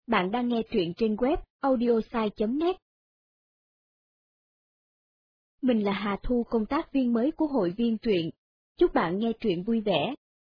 Bạn đang nghe truyện trên web audiosai.net. Mình là Hà Thu, công tác viên mới của hội viên truyện. Chúc bạn nghe truyện vui vẻ.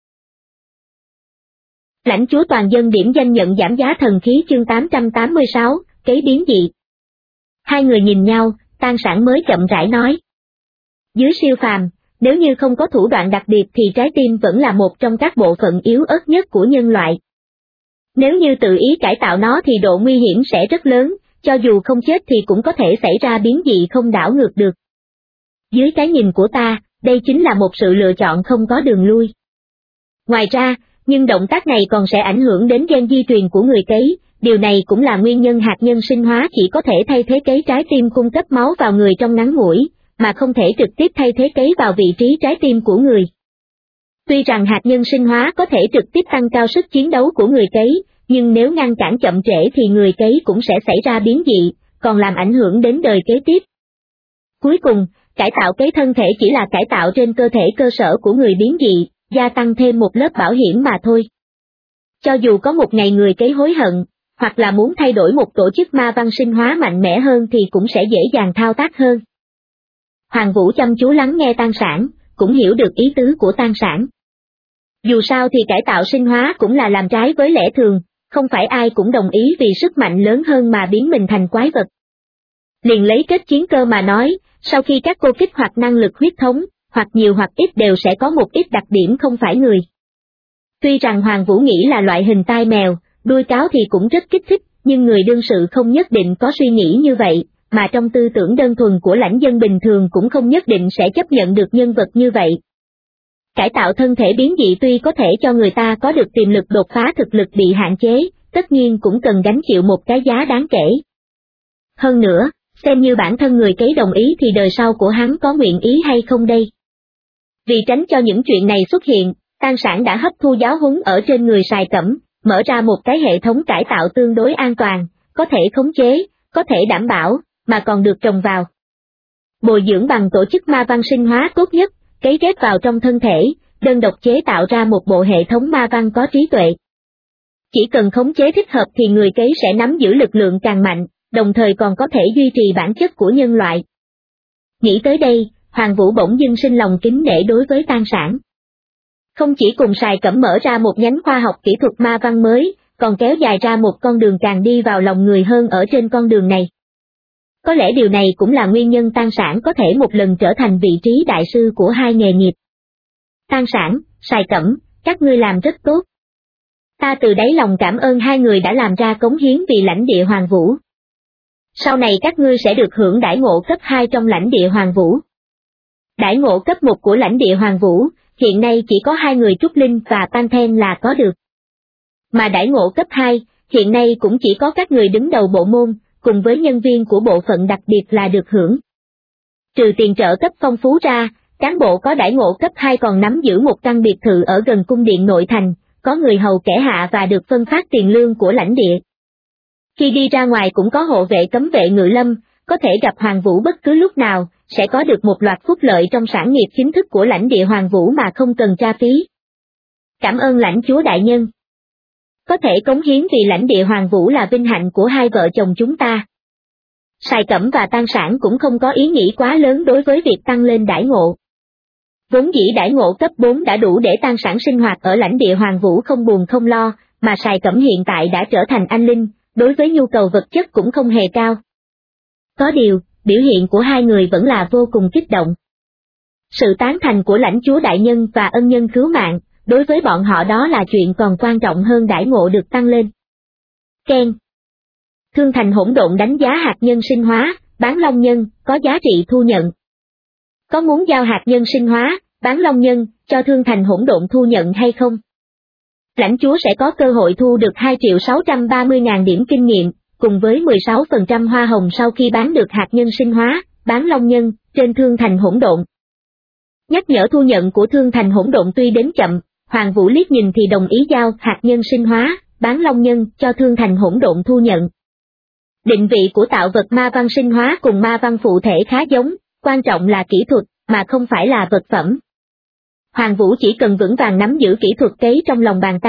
Lãnh chúa toàn dân điểm danh nhận giảm giá thần khí chương 886, kế biến dị. Hai người nhìn nhau, Tan Sản mới chậm rãi nói. Dưới siêu phàm, nếu như không có thủ đoạn đặc biệt thì trái tim vẫn là một trong các bộ phận yếu ớt nhất của nhân loại. Nếu như tự ý cải tạo nó thì độ nguy hiểm sẽ rất lớn, cho dù không chết thì cũng có thể xảy ra biến dị không đảo ngược được. Dưới cái nhìn của ta, đây chính là một sự lựa chọn không có đường lui. Ngoài ra, nhưng động tác này còn sẽ ảnh hưởng đến gen di truyền của người cấy, điều này cũng là nguyên nhân hạt nhân sinh hóa chỉ có thể thay thế cấy trái tim cung cấp máu vào người trong ngắn ngủi, mà không thể trực tiếp thay thế cấy vào vị trí trái tim của người. Tuy rằng hạt nhân sinh hóa có thể trực tiếp tăng cao sức chiến đấu của người cấy, nhưng nếu ngăn cản chậm trễ thì người cấy cũng sẽ xảy ra biến dị, còn làm ảnh hưởng đến đời kế tiếp. Cuối cùng, cải tạo cấy thân thể chỉ là cải tạo trên cơ thể cơ sở của người biến dị, gia tăng thêm một lớp bảo hiểm mà thôi. Cho dù có một ngày người cấy hối hận, hoặc là muốn thay đổi một tổ chức ma văn sinh hóa mạnh mẽ hơn thì cũng sẽ dễ dàng thao tác hơn. Hoàng Vũ chăm chú lắng nghe Tan Sản, cũng hiểu được ý tứ của Tan Sản. Dù sao thì cải tạo sinh hóa cũng là làm trái với lẽ thường, không phải ai cũng đồng ý vì sức mạnh lớn hơn mà biến mình thành quái vật. Liền lấy kết chiến cơ mà nói, sau khi các cô kích hoạt năng lực huyết thống, hoặc nhiều hoặc ít đều sẽ có một ít đặc điểm không phải người. Tuy rằng Hoàng Vũ nghĩ là loại hình tai mèo, đuôi cáo thì cũng rất kích thích, nhưng người đương sự không nhất định có suy nghĩ như vậy, mà trong tư tưởng đơn thuần của lãnh dân bình thường cũng không nhất định sẽ chấp nhận được nhân vật như vậy. Cải tạo thân thể biến dị tuy có thể cho người ta có được tiềm lực đột phá thực lực bị hạn chế, tất nhiên cũng cần gánh chịu một cái giá đáng kể. Hơn nữa, xem như bản thân người cấy đồng ý thì đời sau của hắn có nguyện ý hay không đây? Vì tránh cho những chuyện này xuất hiện, Tan Sản đã hấp thu giáo huấn ở trên người Sài Cẩm, mở ra một cái hệ thống cải tạo tương đối an toàn, có thể khống chế, có thể đảm bảo, mà còn được trồng vào. Bồi dưỡng bằng tổ chức ma văn sinh hóa tốt nhất, cấy ghép vào trong thân thể, đơn độc chế tạo ra một bộ hệ thống ma văn có trí tuệ. Chỉ cần khống chế thích hợp thì người cấy sẽ nắm giữ lực lượng càng mạnh, đồng thời còn có thể duy trì bản chất của nhân loại. Nghĩ tới đây, Hoàng Vũ bỗng dưng sinh lòng kính nể đối với Tan Sản. Không chỉ cùng Sài Cẩm mở ra một nhánh khoa học kỹ thuật ma văn mới, còn kéo dài ra một con đường càng đi vào lòng người hơn ở trên con đường này. Có lẽ điều này cũng là nguyên nhân Tan Sản có thể một lần trở thành vị trí đại sư của hai nghề nghiệp. Tan Sản, Sài Cẩm, các ngươi làm rất tốt. Ta từ đáy lòng cảm ơn hai người đã làm ra cống hiến vì lãnh địa Hoàng Vũ. Sau này các ngươi sẽ được hưởng đãi ngộ cấp 2 trong lãnh địa Hoàng Vũ. Đãi ngộ cấp 1 của lãnh địa Hoàng Vũ, hiện nay chỉ có hai người Trúc Linh và Panthen là có được. Mà đãi ngộ cấp 2, hiện nay cũng chỉ có các người đứng đầu bộ môn, cùng với nhân viên của bộ phận đặc biệt là được hưởng. Trừ tiền trợ cấp phong phú ra, cán bộ có đãi ngộ cấp 2 còn nắm giữ một căn biệt thự ở gần cung điện nội thành, có người hầu kẻ hạ và được phân phát tiền lương của lãnh địa. Khi đi ra ngoài cũng có hộ vệ cấm vệ ngự lâm, có thể gặp Hoàng Vũ bất cứ lúc nào, sẽ có được một loạt phúc lợi trong sản nghiệp chính thức của lãnh địa Hoàng Vũ mà không cần tra phí. Cảm ơn lãnh chúa đại nhân. Có thể cống hiến vì lãnh địa Hoàng Vũ là vinh hạnh của hai vợ chồng chúng ta. Sài Cẩm và Tan Sản cũng không có ý nghĩ quá lớn đối với việc tăng lên đãi ngộ. Vốn dĩ đãi ngộ cấp 4 đã đủ để Tan Sản sinh hoạt ở lãnh địa Hoàng Vũ không buồn không lo, mà Sài Cẩm hiện tại đã trở thành anh linh, đối với nhu cầu vật chất cũng không hề cao. Có điều, biểu hiện của hai người vẫn là vô cùng kích động. Sự tán thành của lãnh chúa đại nhân và ân nhân cứu mạng, đối với bọn họ đó là chuyện còn quan trọng hơn đãi ngộ được tăng lên. Ken. Thương Thành Hỗn Độn đánh giá hạt nhân sinh hóa, bán long nhân, có giá trị thu nhận. Có muốn giao hạt nhân sinh hóa, bán long nhân, cho Thương Thành Hỗn Độn thu nhận hay không? Lãnh chúa sẽ có cơ hội thu được 2.630.000 điểm kinh nghiệm, cùng với 16% hoa hồng sau khi bán được hạt nhân sinh hóa, bán long nhân, trên Thương Thành Hỗn Độn. Nhắc nhở thu nhận của Thương Thành Hỗn Độn tuy đến chậm, Hoàng Vũ liếc nhìn thì đồng ý giao hạt nhân sinh hóa, bán long nhân, cho Thương Thành Hỗn Độn thu nhận. Định vị của tạo vật ma văn sinh hóa cùng ma văn phụ thể khá giống, quan trọng là kỹ thuật, mà không phải là vật phẩm. Hoàng Vũ chỉ cần vững vàng nắm giữ kỹ thuật cấy trong lòng bàn tay,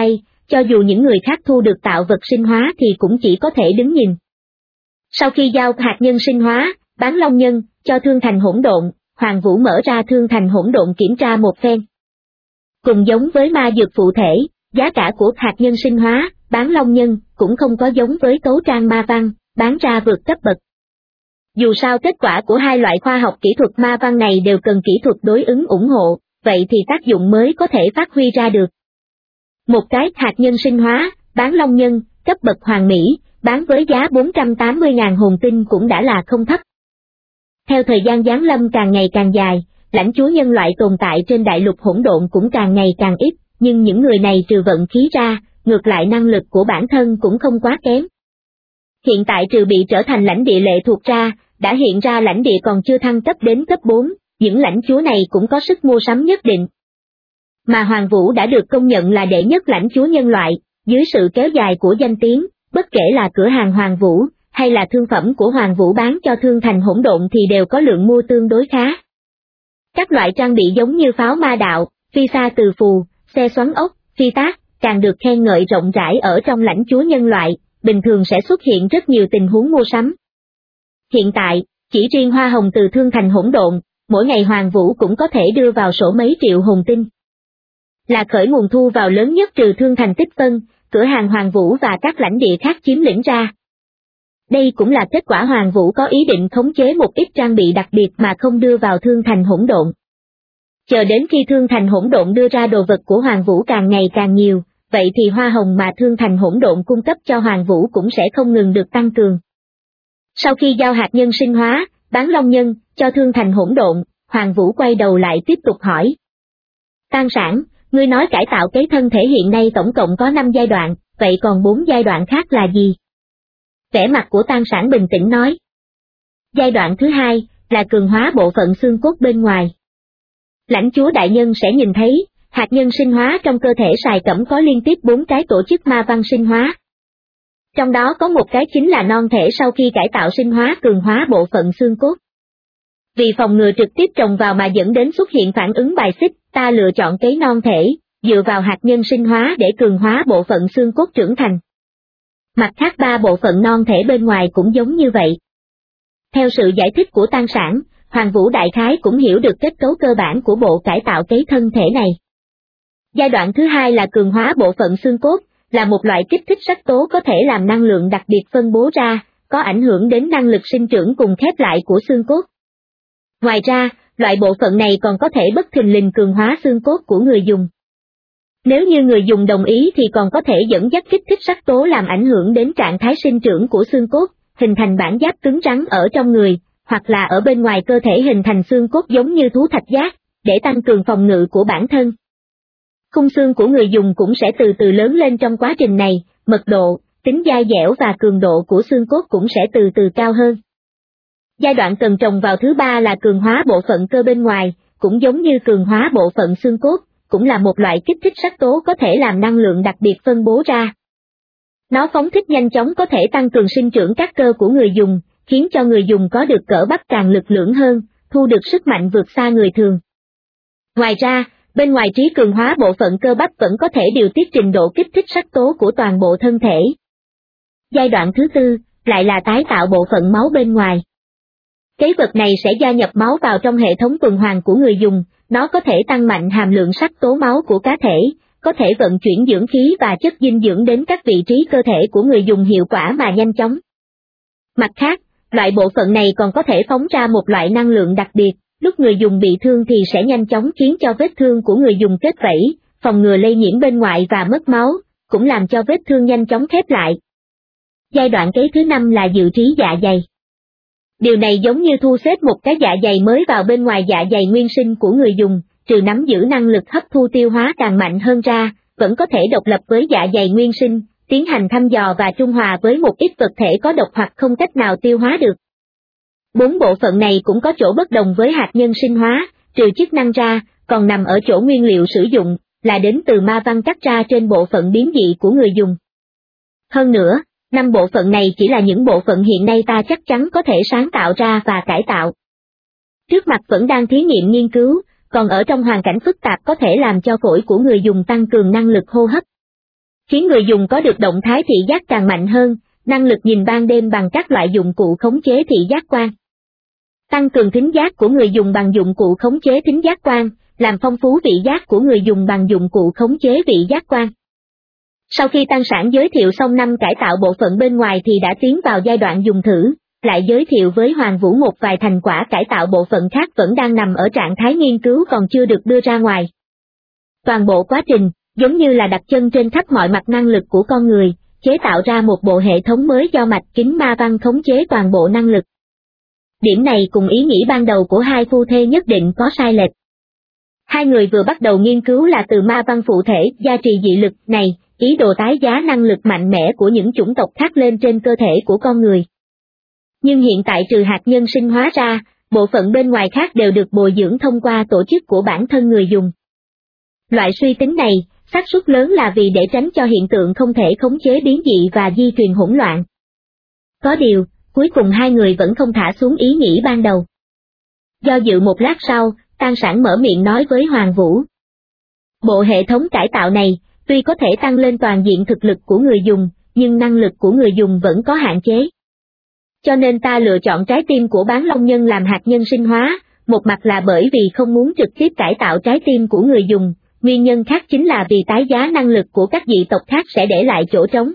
cho dù những người khác thu được tạo vật sinh hóa thì cũng chỉ có thể đứng nhìn. Sau khi giao hạt nhân sinh hóa, bán long nhân, cho Thương Thành Hỗn Độn, Hoàng Vũ mở ra Thương Thành Hỗn Độn kiểm tra một phen. Cùng giống với ma dược phụ thể, giá cả của hạt nhân sinh hóa, bán long nhân, cũng không có giống với cấu trang ma văn, bán ra vượt cấp bậc. Dù sao kết quả của hai loại khoa học kỹ thuật ma văn này đều cần kỹ thuật đối ứng ủng hộ, vậy thì tác dụng mới có thể phát huy ra được. Một cái hạt nhân sinh hóa, bán long nhân, cấp bậc hoàn mỹ, bán với giá 480.000 hồn tinh cũng đã là không thấp. Theo thời gian giáng lâm càng ngày càng dài, lãnh chúa nhân loại tồn tại trên đại lục hỗn độn cũng càng ngày càng ít, nhưng những người này trừ vận khí ra, ngược lại năng lực của bản thân cũng không quá kém. Hiện tại trừ bị trở thành lãnh địa lệ thuộc ra, đã hiện ra lãnh địa còn chưa thăng cấp đến cấp 4, những lãnh chúa này cũng có sức mua sắm nhất định. Mà Hoàng Vũ đã được công nhận là đệ nhất lãnh chúa nhân loại, dưới sự kéo dài của danh tiếng, bất kể là cửa hàng Hoàng Vũ, hay là thương phẩm của Hoàng Vũ bán cho Thương Thành Hỗn Độn thì đều có lượng mua tương đối khá. Các loại trang bị giống như pháo ma đạo, phi sa từ phù, xe xoắn ốc, phi tác, càng được khen ngợi rộng rãi ở trong lãnh chúa nhân loại, bình thường sẽ xuất hiện rất nhiều tình huống mua sắm. Hiện tại, chỉ riêng hoa hồng từ Thương Thành Hỗn Độn, mỗi ngày Hoàng Vũ cũng có thể đưa vào sổ mấy triệu hồn tinh. Là khởi nguồn thu vào lớn nhất trừ Thương Thành tích phân, cửa hàng Hoàng Vũ và các lãnh địa khác chiếm lĩnh ra. Đây cũng là kết quả Hoàng Vũ có ý định khống chế một ít trang bị đặc biệt mà không đưa vào Thương Thành Hỗn Độn. Chờ đến khi Thương Thành Hỗn Độn đưa ra đồ vật của Hoàng Vũ càng ngày càng nhiều, vậy thì hoa hồng mà Thương Thành Hỗn Độn cung cấp cho Hoàng Vũ cũng sẽ không ngừng được tăng cường. Sau khi giao hạt nhân sinh hóa, bán long nhân, cho Thương Thành Hỗn Độn, Hoàng Vũ quay đầu lại tiếp tục hỏi. Tăng sản, ngươi nói cải tạo cái thân thể hiện nay tổng cộng có 5 giai đoạn, vậy còn 4 giai đoạn khác là gì? Vẻ mặt của Tăng sản bình tĩnh nói. Giai đoạn thứ 2, là cường hóa bộ phận xương cốt bên ngoài. Lãnh chúa đại nhân sẽ nhìn thấy, hạt nhân sinh hóa trong cơ thể Sài Cẩm có liên tiếp 4 cái tổ chức ma văn sinh hóa. Trong đó có một cái chính là non thể sau khi cải tạo sinh hóa cường hóa bộ phận xương cốt. Vì phòng ngừa trực tiếp trồng vào mà dẫn đến xuất hiện phản ứng bài xích, ta lựa chọn cấy non thể, dựa vào hạt nhân sinh hóa để cường hóa bộ phận xương cốt trưởng thành. Mặt khác 3 bộ phận non thể bên ngoài cũng giống như vậy. Theo sự giải thích của Tăng sản, Hoàng Vũ đại khái cũng hiểu được kết cấu cơ bản của bộ cải tạo cấy thân thể này. Giai đoạn thứ 2 là cường hóa bộ phận xương cốt, là một loại kích thích sắc tố có thể làm năng lượng đặc biệt phân bố ra, có ảnh hưởng đến năng lực sinh trưởng cùng khép lại của xương cốt. Ngoài ra, loại bộ phận này còn có thể bất thình lình cường hóa xương cốt của người dùng. Nếu như người dùng đồng ý thì còn có thể dẫn dắt kích thích sắc tố làm ảnh hưởng đến trạng thái sinh trưởng của xương cốt, hình thành bản giáp cứng rắn ở trong người, hoặc là ở bên ngoài cơ thể hình thành xương cốt giống như thú thạch giác, để tăng cường phòng ngự của bản thân. Khung xương của người dùng cũng sẽ từ từ lớn lên trong quá trình này, mật độ, tính dai dẻo và cường độ của xương cốt cũng sẽ từ từ cao hơn. Giai đoạn cần trồng vào thứ 3 là cường hóa bộ phận cơ bên ngoài, cũng giống như cường hóa bộ phận xương cốt, cũng là một loại kích thích sắc tố có thể làm năng lượng đặc biệt phân bố ra. Nó phóng thích nhanh chóng có thể tăng cường sinh trưởng các cơ của người dùng, khiến cho người dùng có được cỡ bắp càng lực lưỡng hơn, thu được sức mạnh vượt xa người thường. Ngoài ra, bên ngoài trí cường hóa bộ phận cơ bắp vẫn có thể điều tiết trình độ kích thích sắc tố của toàn bộ thân thể. Giai đoạn thứ 4, lại là tái tạo bộ phận máu bên ngoài. Cái vật này sẽ gia nhập máu vào trong hệ thống tuần hoàn của người dùng, nó có thể tăng mạnh hàm lượng sắc tố máu của cá thể, có thể vận chuyển dưỡng khí và chất dinh dưỡng đến các vị trí cơ thể của người dùng hiệu quả mà nhanh chóng. Mặt khác, loại bộ phận này còn có thể phóng ra một loại năng lượng đặc biệt, lúc người dùng bị thương thì sẽ nhanh chóng khiến cho vết thương của người dùng kết vảy, phòng ngừa lây nhiễm bên ngoài và mất máu, cũng làm cho vết thương nhanh chóng khép lại. Giai đoạn kế thứ 5 là dự trí dạ dày. Điều này giống như thu xếp một cái dạ dày mới vào bên ngoài dạ dày nguyên sinh của người dùng, trừ nắm giữ năng lực hấp thu tiêu hóa càng mạnh hơn ra, vẫn có thể độc lập với dạ dày nguyên sinh, tiến hành thăm dò và trung hòa với một ít vật thể có độc hoặc không cách nào tiêu hóa được. 4 bộ phận này cũng có chỗ bất đồng với hạt nhân sinh hóa, trừ chức năng ra, còn nằm ở chỗ nguyên liệu sử dụng, là đến từ ma văn cắt ra trên bộ phận biến dị của người dùng. Hơn nữa, 5 bộ phận này chỉ là những bộ phận hiện nay ta chắc chắn có thể sáng tạo ra và cải tạo. Trước mặt vẫn đang thí nghiệm nghiên cứu, còn ở trong hoàn cảnh phức tạp có thể làm cho phổi của người dùng tăng cường năng lực hô hấp. khiến người dùng có được động thái thị giác càng mạnh hơn, năng lực nhìn ban đêm bằng các loại dụng cụ khống chế thị giác quan. Tăng cường thính giác của người dùng bằng dụng cụ khống chế thính giác quan, làm phong phú vị giác của người dùng bằng dụng cụ khống chế vị giác quan. Sau khi Tăng Sản giới thiệu xong 5 cải tạo bộ phận bên ngoài thì đã tiến vào giai đoạn dùng thử, lại giới thiệu với Hoàng Vũ một vài thành quả cải tạo bộ phận khác vẫn đang nằm ở trạng thái nghiên cứu còn chưa được đưa ra ngoài. Toàn bộ quá trình, giống như là đặt chân trên khắp mọi mặt năng lực của con người, chế tạo ra một bộ hệ thống mới do mạch kính ma văn khống chế toàn bộ năng lực. Điểm này cùng ý nghĩ ban đầu của hai phu thê nhất định có sai lệch. Hai người vừa bắt đầu nghiên cứu là từ ma văn phụ thể gia trì dị lực này, ý đồ tái giá năng lực mạnh mẽ của những chủng tộc khác lên trên cơ thể của con người. Nhưng hiện tại trừ hạt nhân sinh hóa ra, bộ phận bên ngoài khác đều được bồi dưỡng thông qua tổ chức của bản thân người dùng. Loại suy tính này, xác suất lớn là vì để tránh cho hiện tượng không thể khống chế biến dị và di truyền hỗn loạn. Có điều, cuối cùng hai người vẫn không thả xuống ý nghĩ ban đầu. Do dự một lát sau, Tăng Sản mở miệng nói với Hoàng Vũ. Bộ hệ thống cải tạo này, tuy có thể tăng lên toàn diện thực lực của người dùng, nhưng năng lực của người dùng vẫn có hạn chế. Cho nên ta lựa chọn trái tim của bán long nhân làm hạt nhân sinh hóa, một mặt là bởi vì không muốn trực tiếp cải tạo trái tim của người dùng, nguyên nhân khác chính là vì tái giá năng lực của các dị tộc khác sẽ để lại chỗ trống.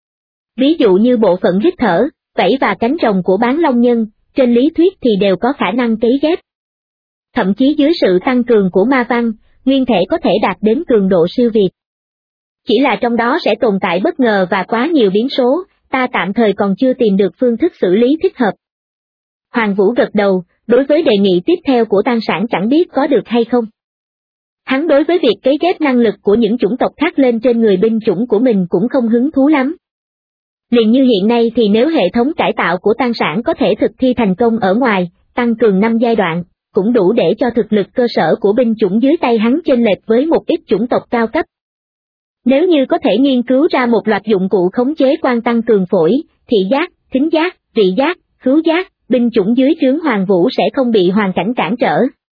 Ví dụ như bộ phận hít thở, vảy và cánh rồng của bán long nhân, trên lý thuyết thì đều có khả năng cấy ghép. Thậm chí dưới sự tăng cường của ma văn, nguyên thể có thể đạt đến cường độ siêu việt. Chỉ là trong đó sẽ tồn tại bất ngờ và quá nhiều biến số, ta tạm thời còn chưa tìm được phương thức xử lý thích hợp. Hoàng Vũ gật đầu, đối với đề nghị tiếp theo của Tăng Sản chẳng biết có được hay không. Hắn đối với việc cấy ghép năng lực của những chủng tộc khác lên trên người binh chủng của mình cũng không hứng thú lắm. Liền như hiện nay thì nếu hệ thống cải tạo của Tăng Sản có thể thực thi thành công ở ngoài, tăng cường 5 giai đoạn, cũng đủ để cho thực lực cơ sở của binh chủng dưới tay hắn chênh lệch với một ít chủng tộc cao cấp. Nếu như có thể nghiên cứu ra một loạt dụng cụ khống chế quan tăng cường phổi, thị giác, thính giác, vị giác, khứu giác, binh chủng dưới trướng Hoàng Vũ sẽ không bị hoàn cảnh cản trở.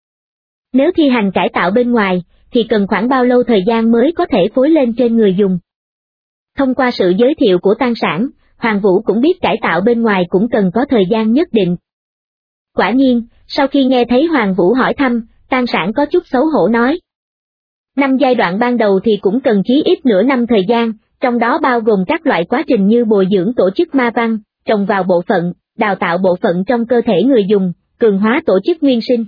Nếu thi hành cải tạo bên ngoài, thì cần khoảng bao lâu thời gian mới có thể phối lên trên người dùng. Thông qua sự giới thiệu của Tăng Sản, Hoàng Vũ cũng biết cải tạo bên ngoài cũng cần có thời gian nhất định. Quả nhiên, sau khi nghe thấy Hoàng Vũ hỏi thăm, Tăng Sản có chút xấu hổ nói. 5 giai đoạn ban đầu thì cũng cần chí ít nửa năm thời gian, trong đó bao gồm các loại quá trình như bồi dưỡng tổ chức ma văn, trồng vào bộ phận, đào tạo bộ phận trong cơ thể người dùng, cường hóa tổ chức nguyên sinh.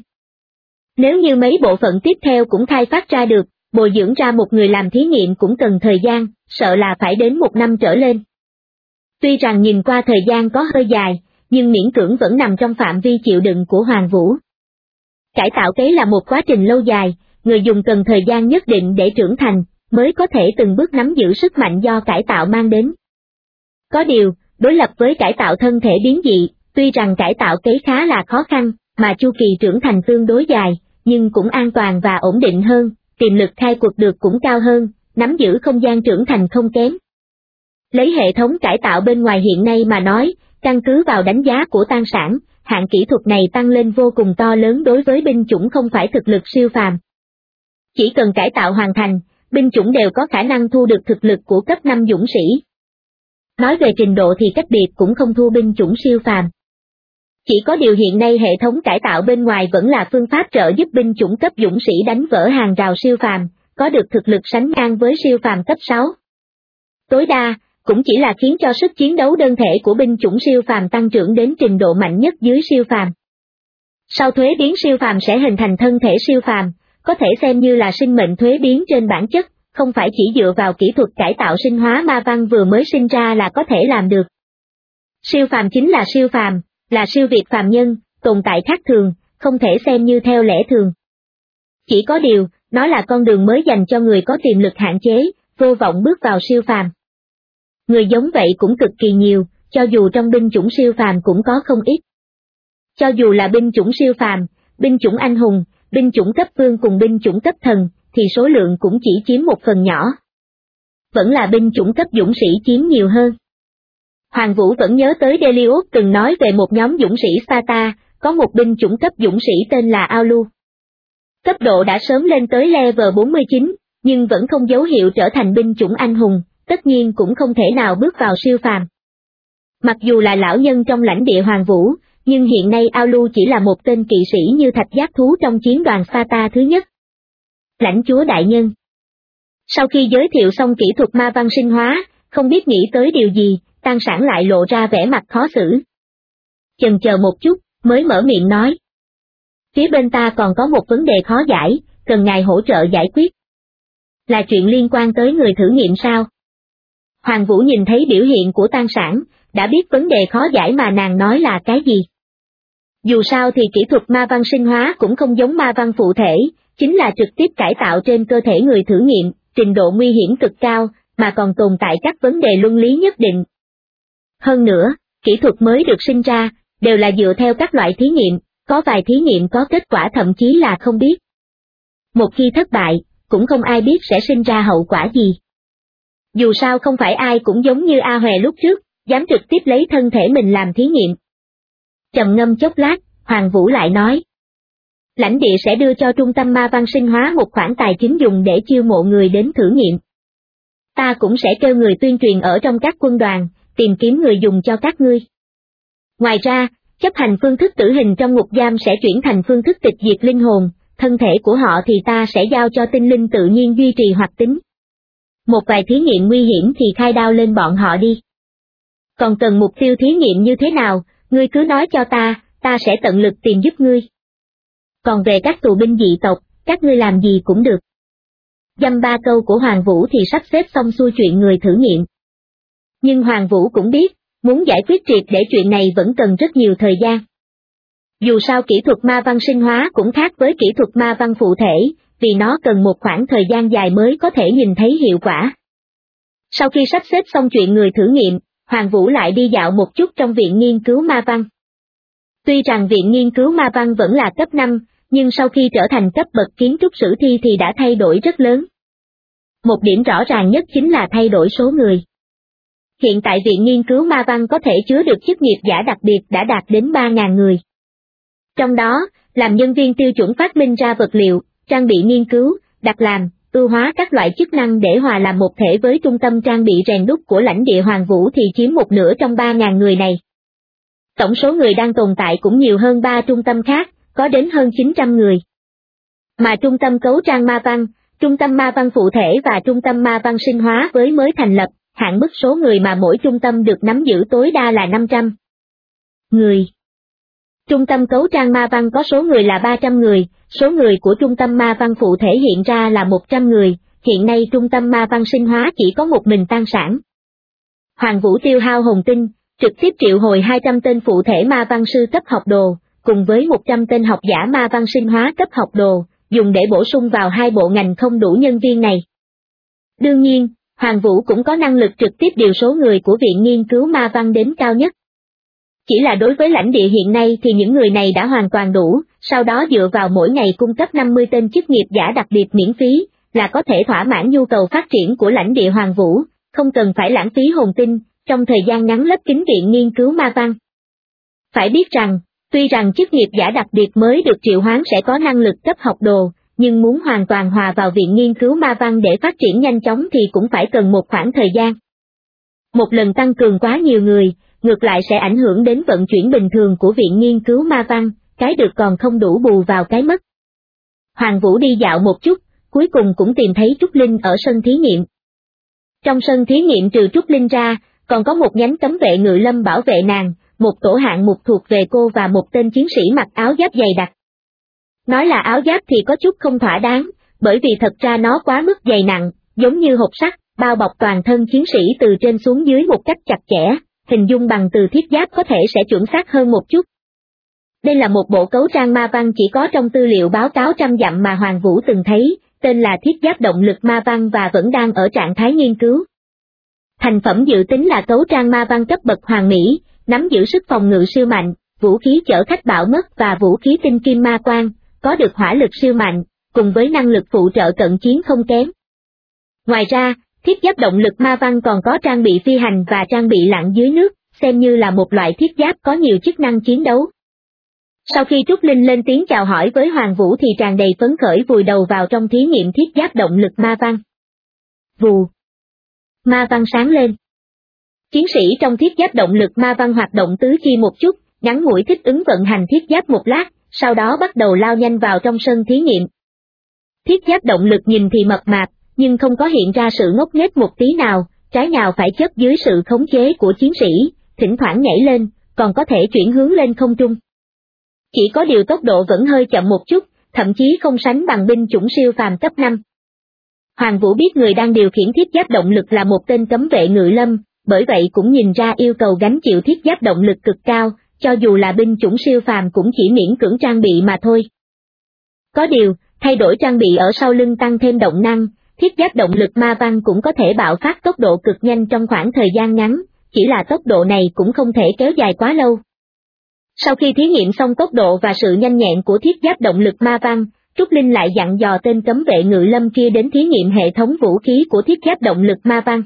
Nếu như mấy bộ phận tiếp theo cũng khai phát ra được, bồi dưỡng ra một người làm thí nghiệm cũng cần thời gian, sợ là phải đến 1 năm trở lên. Tuy rằng nhìn qua thời gian có hơi dài, nhưng miễn cưỡng vẫn nằm trong phạm vi chịu đựng của Hoàng Vũ. Cải tạo cấy là một quá trình lâu dài, người dùng cần thời gian nhất định để trưởng thành, mới có thể từng bước nắm giữ sức mạnh do cải tạo mang đến. Có điều, đối lập với cải tạo thân thể biến dị, tuy rằng cải tạo cấy khá là khó khăn, mà chu kỳ trưởng thành tương đối dài, nhưng cũng an toàn và ổn định hơn, tiềm lực khai cuộc được cũng cao hơn, nắm giữ không gian trưởng thành không kém. Lấy hệ thống cải tạo bên ngoài hiện nay mà nói, căn cứ vào đánh giá của Tăng Sản, hạng kỹ thuật này tăng lên vô cùng to lớn đối với binh chủng không phải thực lực siêu phàm. Chỉ cần cải tạo hoàn thành, binh chủng đều có khả năng thu được thực lực của cấp 5 dũng sĩ. Nói về trình độ thì cách biệt cũng không thua binh chủng siêu phàm. Chỉ có điều hiện nay hệ thống cải tạo bên ngoài vẫn là phương pháp trợ giúp binh chủng cấp dũng sĩ đánh vỡ hàng rào siêu phàm, có được thực lực sánh ngang với siêu phàm cấp 6. Tối đa, cũng chỉ là khiến cho sức chiến đấu đơn thể của binh chủng siêu phàm tăng trưởng đến trình độ mạnh nhất dưới siêu phàm. Sau thuế biến siêu phàm sẽ hình thành thân thể siêu phàm, có thể xem như là sinh mệnh thuế biến trên bản chất, không phải chỉ dựa vào kỹ thuật cải tạo sinh hóa ma văn vừa mới sinh ra là có thể làm được. Siêu phàm chính là siêu phàm, là siêu việt phàm nhân, tồn tại khác thường, không thể xem như theo lẽ thường. Chỉ có điều, nó là con đường mới dành cho người có tiềm lực hạn chế, vô vọng bước vào siêu phàm. Người giống vậy cũng cực kỳ nhiều, cho dù trong binh chủng siêu phàm cũng có không ít. Cho dù là binh chủng siêu phàm, binh chủng anh hùng, binh chủng cấp vương cùng binh chủng cấp thần, thì số lượng cũng chỉ chiếm một phần nhỏ. Vẫn là binh chủng cấp dũng sĩ chiếm nhiều hơn. Hoàng Vũ vẫn nhớ tới Delius từng nói về một nhóm dũng sĩ Sparta, có một binh chủng cấp dũng sĩ tên là Aulu. Cấp độ đã sớm lên tới level 49, nhưng vẫn không dấu hiệu trở thành binh chủng anh hùng, tất nhiên cũng không thể nào bước vào siêu phàm. Mặc dù là lão nhân trong lãnh địa Hoàng Vũ, nhưng hiện nay Ao Lu chỉ là một tên kỵ sĩ như thạch giác thú trong chiến đoàn Sparta thứ nhất. Lãnh chúa đại nhân. Sau khi giới thiệu xong kỹ thuật ma văn sinh hóa, không biết nghĩ tới điều gì, Tăng Sản lại lộ ra vẻ mặt khó xử. Chần chờ một chút, mới mở miệng nói. Phía bên ta còn có một vấn đề khó giải, cần ngài hỗ trợ giải quyết. Là chuyện liên quan tới người thử nghiệm sao? Hoàng Vũ nhìn thấy biểu hiện của Tăng Sản, đã biết vấn đề khó giải mà nàng nói là cái gì. Dù sao thì kỹ thuật ma văn sinh hóa cũng không giống ma văn phụ thể, chính là trực tiếp cải tạo trên cơ thể người thử nghiệm, trình độ nguy hiểm cực cao, mà còn tồn tại các vấn đề luân lý nhất định. Hơn nữa, kỹ thuật mới được sinh ra, đều là dựa theo các loại thí nghiệm, có vài thí nghiệm có kết quả thậm chí là không biết. Một khi thất bại, cũng không ai biết sẽ sinh ra hậu quả gì. Dù sao không phải ai cũng giống như A Hòe lúc trước, dám trực tiếp lấy thân thể mình làm thí nghiệm. Trầm ngâm chốc lát, Hoàng Vũ lại nói. Lãnh địa sẽ đưa cho trung tâm ma văn sinh hóa một khoản tài chính dùng để chiêu mộ người đến thử nghiệm. Ta cũng sẽ kêu người tuyên truyền ở trong các quân đoàn, tìm kiếm người dùng cho các ngươi. Ngoài ra, chấp hành phương thức tử hình trong ngục giam sẽ chuyển thành phương thức tịch diệt linh hồn, thân thể của họ thì ta sẽ giao cho tinh linh tự nhiên duy trì hoạt tính. Một vài thí nghiệm nguy hiểm thì khai đao lên bọn họ đi. Còn cần mục tiêu thí nghiệm như thế nào, ngươi cứ nói cho ta sẽ tận lực tìm giúp ngươi. Còn về các tù binh dị tộc, các ngươi làm gì cũng được. Dăm ba câu của Hoàng Vũ thì sắp xếp xong xuôi chuyện người thử nghiệm. Nhưng Hoàng Vũ cũng biết, muốn giải quyết triệt để chuyện này vẫn cần rất nhiều thời gian. Dù sao kỹ thuật ma văn sinh hóa cũng khác với kỹ thuật ma văn phụ thể, vì nó cần một khoảng thời gian dài mới có thể nhìn thấy hiệu quả. Sau khi sắp xếp xong chuyện người thử nghiệm, Hoàng Vũ lại đi dạo một chút trong viện nghiên cứu ma văn. Tuy rằng viện nghiên cứu ma văn vẫn là cấp 5, nhưng sau khi trở thành cấp bậc kiến trúc sử thi thì đã thay đổi rất lớn. Một điểm rõ ràng nhất chính là thay đổi số người. Hiện tại viện nghiên cứu ma văn có thể chứa được chức nghiệp giả đặc biệt đã đạt đến 3.000 người. Trong đó, làm nhân viên tiêu chuẩn phát minh ra vật liệu, trang bị nghiên cứu, đặt làm, ưu hóa các loại chức năng để hòa làm một thể với trung tâm trang bị rèn đúc của lãnh địa Hoàng Vũ thì chiếm một nửa trong 3.000 người này. Tổng số người đang tồn tại cũng nhiều hơn 3 trung tâm khác, có đến hơn 900 người. Mà trung tâm cấu trang ma văn, trung tâm ma văn phụ thể và trung tâm ma văn sinh hóa với mới thành lập, hạn mức số người mà mỗi trung tâm được nắm giữ tối đa là 500 người. Trung tâm cấu trang ma văn có số người là 300 người, số người của trung tâm ma văn phụ thể hiện ra là 100 người, hiện nay trung tâm ma văn sinh hóa chỉ có một mình Tăng Sản. Hoàng Vũ tiêu hao hồn tinh, trực tiếp triệu hồi 200 tên phụ thể ma văn sư cấp học đồ, cùng với 100 tên học giả ma văn sinh hóa cấp học đồ, dùng để bổ sung vào 2 bộ ngành không đủ nhân viên này. Đương nhiên, Hoàng Vũ cũng có năng lực trực tiếp điều số người của viện nghiên cứu ma văn đến cao nhất. Chỉ là đối với lãnh địa hiện nay thì những người này đã hoàn toàn đủ, sau đó dựa vào mỗi ngày cung cấp 50 tên chức nghiệp giả đặc biệt miễn phí, là có thể thỏa mãn nhu cầu phát triển của lãnh địa Hoàng Vũ, không cần phải lãng phí hồn tinh, trong thời gian ngắn lấp kín viện nghiên cứu ma văn. Phải biết rằng, tuy rằng chức nghiệp giả đặc biệt mới được triệu hoán sẽ có năng lực cấp học đồ, nhưng muốn hoàn toàn hòa vào viện nghiên cứu ma văn để phát triển nhanh chóng thì cũng phải cần một khoảng thời gian. Một lần tăng cường quá nhiều người, ngược lại sẽ ảnh hưởng đến vận chuyển bình thường của viện nghiên cứu ma văn, cái được còn không đủ bù vào cái mất. Hoàng Vũ đi dạo một chút, cuối cùng cũng tìm thấy Trúc Linh ở sân thí nghiệm. Trong sân thí nghiệm trừ Trúc Linh ra, còn có một nhánh cấm vệ ngự lâm bảo vệ nàng, một tổ hạng mục thuộc về cô và một tên chiến sĩ mặc áo giáp dày đặc. Nói là áo giáp thì có chút không thỏa đáng, bởi vì thật ra nó quá mức dày nặng, giống như hộp sắt, bao bọc toàn thân chiến sĩ từ trên xuống dưới một cách chặt chẽ, hình dung bằng từ thiết giáp có thể sẽ chuẩn xác hơn một chút. Đây là một bộ cấu trang ma văn chỉ có trong tư liệu báo cáo trăm dặm mà Hoàng Vũ từng thấy, tên là thiết giáp động lực ma văn và vẫn đang ở trạng thái nghiên cứu. Thành phẩm dự tính là cấu trang ma văn cấp bậc hoàn mỹ, nắm giữ sức phòng ngự siêu mạnh, vũ khí chở khách bảo mất và vũ khí tinh kim ma quang, có được hỏa lực siêu mạnh, cùng với năng lực phụ trợ cận chiến không kém. Ngoài ra, thiết giáp động lực ma văn còn có trang bị phi hành và trang bị lặn dưới nước, xem như là một loại thiết giáp có nhiều chức năng chiến đấu. Sau khi Trúc Linh lên tiếng chào hỏi với Hoàng Vũ thì tràn đầy phấn khởi vùi đầu vào trong thí nghiệm thiết giáp động lực ma văn. Vù. ma văn sáng lên. Chiến sĩ trong thiết giáp động lực ma văn hoạt động tứ chi một chút, ngắn ngủi thích ứng vận hành thiết giáp một lát, sau đó bắt đầu lao nhanh vào trong sân thí nghiệm. Thiết giáp động lực nhìn thì mập mạp, nhưng không có hiện ra sự ngốc nghếch một tí nào, trái nào phải chấp dưới sự khống chế của chiến sĩ, thỉnh thoảng nhảy lên, còn có thể chuyển hướng lên không trung. Chỉ có điều tốc độ vẫn hơi chậm một chút, thậm chí không sánh bằng binh chủng siêu phàm cấp 5. Hoàng Vũ biết người đang điều khiển thiết giáp động lực là một tên cấm vệ ngự lâm, bởi vậy cũng nhìn ra yêu cầu gánh chịu thiết giáp động lực cực cao, cho dù là binh chủng siêu phàm cũng chỉ miễn cưỡng trang bị mà thôi. Có điều, thay đổi trang bị ở sau lưng tăng thêm động năng, thiết giáp động lực ma văn cũng có thể bạo phát tốc độ cực nhanh trong khoảng thời gian ngắn, chỉ là tốc độ này cũng không thể kéo dài quá lâu. Sau khi thí nghiệm xong tốc độ và sự nhanh nhẹn của thiết giáp động lực ma văn, Trúc Linh lại dặn dò tên cấm vệ ngự lâm kia đến thí nghiệm hệ thống vũ khí của thiết giáp động lực ma văn.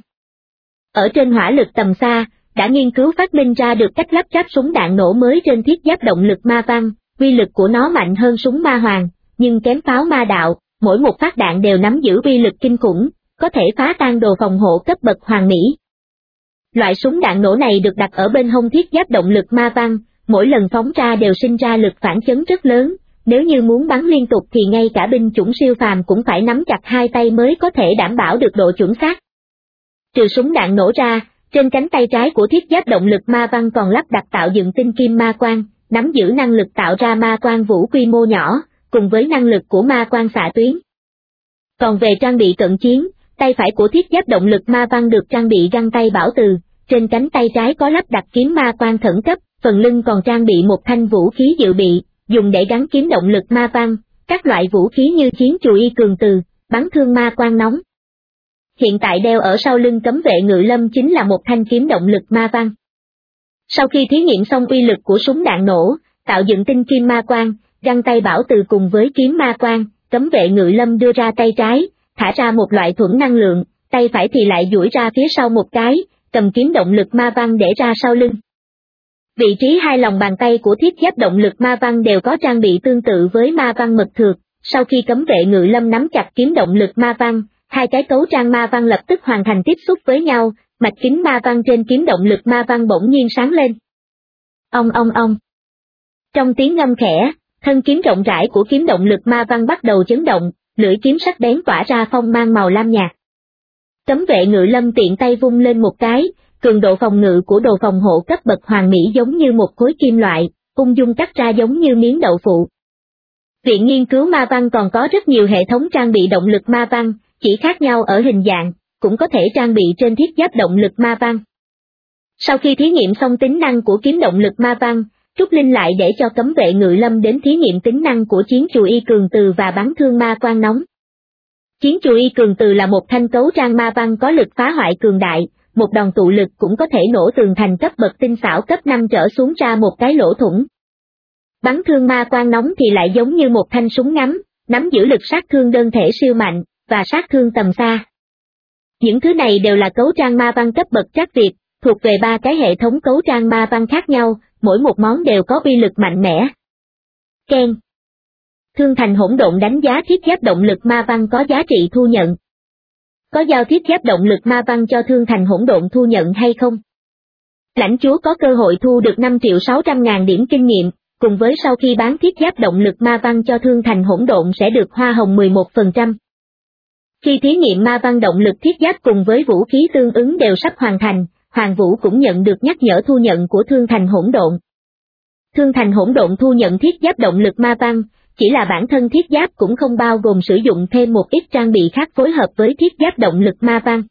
Ở trên hỏa lực tầm xa, đã nghiên cứu phát minh ra được cách lắp ráp súng đạn nổ mới trên thiết giáp động lực ma văn, uy lực của nó mạnh hơn súng ma hoàng, nhưng kém pháo ma đạo, mỗi một phát đạn đều nắm giữ uy lực kinh khủng, có thể phá tan đồ phòng hộ cấp bậc hoàn mỹ. Loại súng đạn nổ này được đặt ở bên hông thiết giáp động lực ma văn, mỗi lần phóng ra đều sinh ra lực phản chấn rất lớn, nếu như muốn bắn liên tục thì ngay cả binh chủng siêu phàm cũng phải nắm chặt hai tay mới có thể đảm bảo được độ chuẩn xác. Trừ súng đạn nổ ra, trên cánh tay trái của thiết giáp động lực ma văn còn lắp đặt tạo dựng tinh kim ma quang, nắm giữ năng lực tạo ra ma quang vũ quy mô nhỏ, cùng với năng lực của ma quang xạ tuyến. Còn về trang bị cận chiến, tay phải của thiết giáp động lực ma văn được trang bị găng tay bảo từ, trên cánh tay trái có lắp đặt kiếm ma quang khẩn cấp, phần lưng còn trang bị một thanh vũ khí dự bị, dùng để gắn kiếm động lực ma văn, các loại vũ khí như chiến chùy y cường từ, bắn thương ma quang nóng. Hiện tại đeo ở sau lưng cấm vệ ngự lâm chính là một thanh kiếm động lực ma văn. Sau khi thí nghiệm xong uy lực của súng đạn nổ, tạo dựng tinh kim ma quang, găng tay bảo từ cùng với kiếm ma quang, cấm vệ ngự lâm đưa ra tay trái, thả ra một loại thuẫn năng lượng, tay phải thì lại duỗi ra phía sau một cái, cầm kiếm động lực ma văn để ra sau lưng. Vị trí hai lòng bàn tay của thiết giáp động lực ma văn đều có trang bị tương tự với ma văn mật thược, sau khi cấm vệ ngự lâm nắm chặt kiếm động lực ma văn, hai cái cấu trang ma văn lập tức hoàn thành tiếp xúc với nhau, mạch kính ma văn trên kiếm động lực ma văn bỗng nhiên sáng lên. Ong ong ong. Trong tiếng ngâm khẽ, thân kiếm rộng rãi của kiếm động lực ma văn bắt đầu chấn động, lưỡi kiếm sắc bén tỏa ra phong mang màu lam nhạt. Cấm vệ ngự lâm tiện tay vung lên một cái, cường độ phòng ngự của đồ phòng hộ cấp bậc hoàn mỹ giống như một khối kim loại, ung dung cắt ra giống như miếng đậu phụ. Viện nghiên cứu ma văn còn có rất nhiều hệ thống trang bị động lực ma văn, chỉ khác nhau ở hình dạng, cũng có thể trang bị trên thiết giáp động lực ma văn. Sau khi thí nghiệm xong tính năng của kiếm động lực ma văn, Trúc Linh lại để cho cấm vệ ngự lâm đến thí nghiệm tính năng của chiến chùy y cường từ và bắn thương ma quang nóng. Chiến chùy y cường từ là một thanh cấu trang ma văn có lực phá hoại cường đại, một đòn tụ lực cũng có thể nổ tường thành cấp bậc tinh xảo cấp 5 trở xuống ra một cái lỗ thủng. Bắn thương ma quang nóng thì lại giống như một thanh súng ngắm, nắm giữ lực sát thương đơn thể siêu mạnh, và sát thương tầm xa. Những thứ này đều là cấu trang ma văn cấp bậc trắc việt, thuộc về ba cái hệ thống cấu trang ma văn khác nhau, mỗi một món đều có uy lực mạnh mẽ. Ken. Thương thành hỗn độn đánh giá thiết giáp động lực ma văn có giá trị thu nhận. Có giao thiết giáp động lực ma văn cho thương thành hỗn độn thu nhận hay không? Lãnh chúa có cơ hội thu được 5.600.000 điểm kinh nghiệm, cùng với sau khi bán thiết giáp động lực ma văn cho thương thành hỗn độn sẽ được hoa hồng 11%. Khi thí nghiệm ma văn động lực thiết giáp cùng với vũ khí tương ứng đều sắp hoàn thành, Hoàng Vũ cũng nhận được nhắc nhở thu nhận của thương thành hỗn độn. Thương thành hỗn độn thu nhận thiết giáp động lực ma văn, chỉ là bản thân thiết giáp cũng không bao gồm sử dụng thêm một ít trang bị khác phối hợp với thiết giáp động lực ma văn.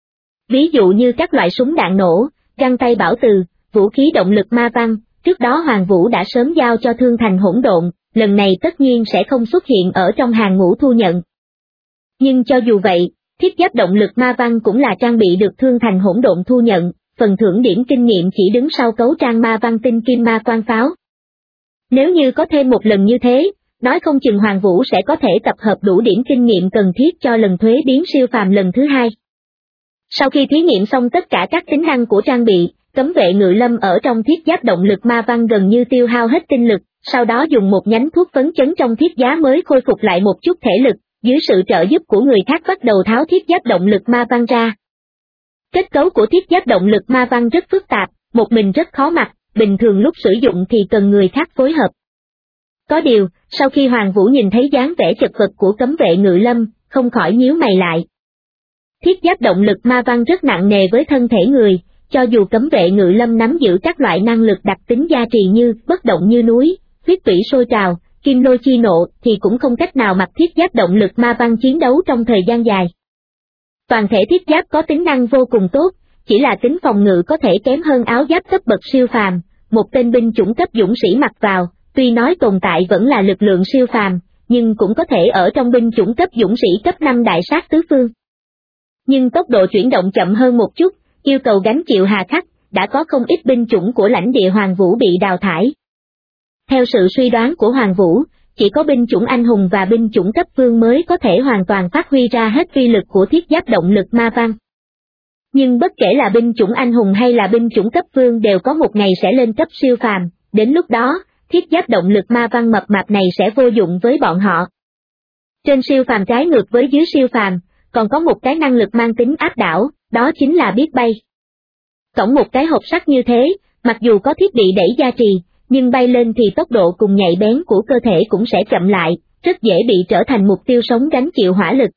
Ví dụ như các loại súng đạn nổ, găng tay bảo từ, vũ khí động lực ma văn, trước đó Hoàng Vũ đã sớm giao cho thương thành hỗn độn, lần này tất nhiên sẽ không xuất hiện ở trong hàng ngũ thu nhận. Nhưng cho dù vậy, thiết giáp động lực ma văn cũng là trang bị được thương thành hỗn độn thu nhận, phần thưởng điểm kinh nghiệm chỉ đứng sau cấu trang ma văn tinh kim ma quang pháo. Nếu như có thêm một lần như thế, nói không chừng Hoàng Vũ sẽ có thể tập hợp đủ điểm kinh nghiệm cần thiết cho lần thuế biến siêu phàm lần thứ hai. Sau khi thí nghiệm xong tất cả các tính năng của trang bị, cấm vệ ngự lâm ở trong thiết giáp động lực ma văn gần như tiêu hao hết tinh lực, sau đó dùng một nhánh thuốc phấn chấn trong thiết giá mới khôi phục lại một chút thể lực, dưới sự trợ giúp của người khác bắt đầu tháo thiết giáp động lực ma văn ra. Kết cấu của thiết giáp động lực ma văn rất phức tạp, một mình rất khó mặc, bình thường lúc sử dụng thì cần người khác phối hợp. Có điều, sau khi Hoàng Vũ nhìn thấy dáng vẻ chật vật của cấm vệ Ngự Lâm, không khỏi nhíu mày lại. Thiết giáp động lực ma văn rất nặng nề với thân thể người, cho dù cấm vệ Ngự Lâm nắm giữ các loại năng lực đặc tính gia trì như bất động như núi, huyết tủy sôi trào, kim lôi chi nộ thì cũng không cách nào mặc thiết giáp động lực ma văn chiến đấu trong thời gian dài. Toàn thể thiết giáp có tính năng vô cùng tốt, chỉ là tính phòng ngự có thể kém hơn áo giáp cấp bậc siêu phàm, một tên binh chủng cấp dũng sĩ mặc vào, tuy nói tồn tại vẫn là lực lượng siêu phàm, nhưng cũng có thể ở trong binh chủng cấp dũng sĩ cấp 5 đại sát tứ phương. Nhưng tốc độ chuyển động chậm hơn một chút, yêu cầu gánh chịu hà khắc, đã có không ít binh chủng của lãnh địa Hoàng Vũ bị đào thải. Theo sự suy đoán của Hoàng Vũ, chỉ có binh chủng anh hùng và binh chủng cấp vương mới có thể hoàn toàn phát huy ra hết uy lực của thiết giáp động lực ma văn. Nhưng bất kể là binh chủng anh hùng hay là binh chủng cấp vương đều có một ngày sẽ lên cấp siêu phàm, đến lúc đó, thiết giáp động lực ma văn mập mạp này sẽ vô dụng với bọn họ. Trên siêu phàm trái ngược với dưới siêu phàm, còn có một cái năng lực mang tính áp đảo, đó chính là biết bay. Cổng một cái hộp sắt như thế, mặc dù có thiết bị đẩy gia trì, nhưng bay lên thì tốc độ cùng nhạy bén của cơ thể cũng sẽ chậm lại, rất dễ bị trở thành mục tiêu sống gánh chịu hỏa lực.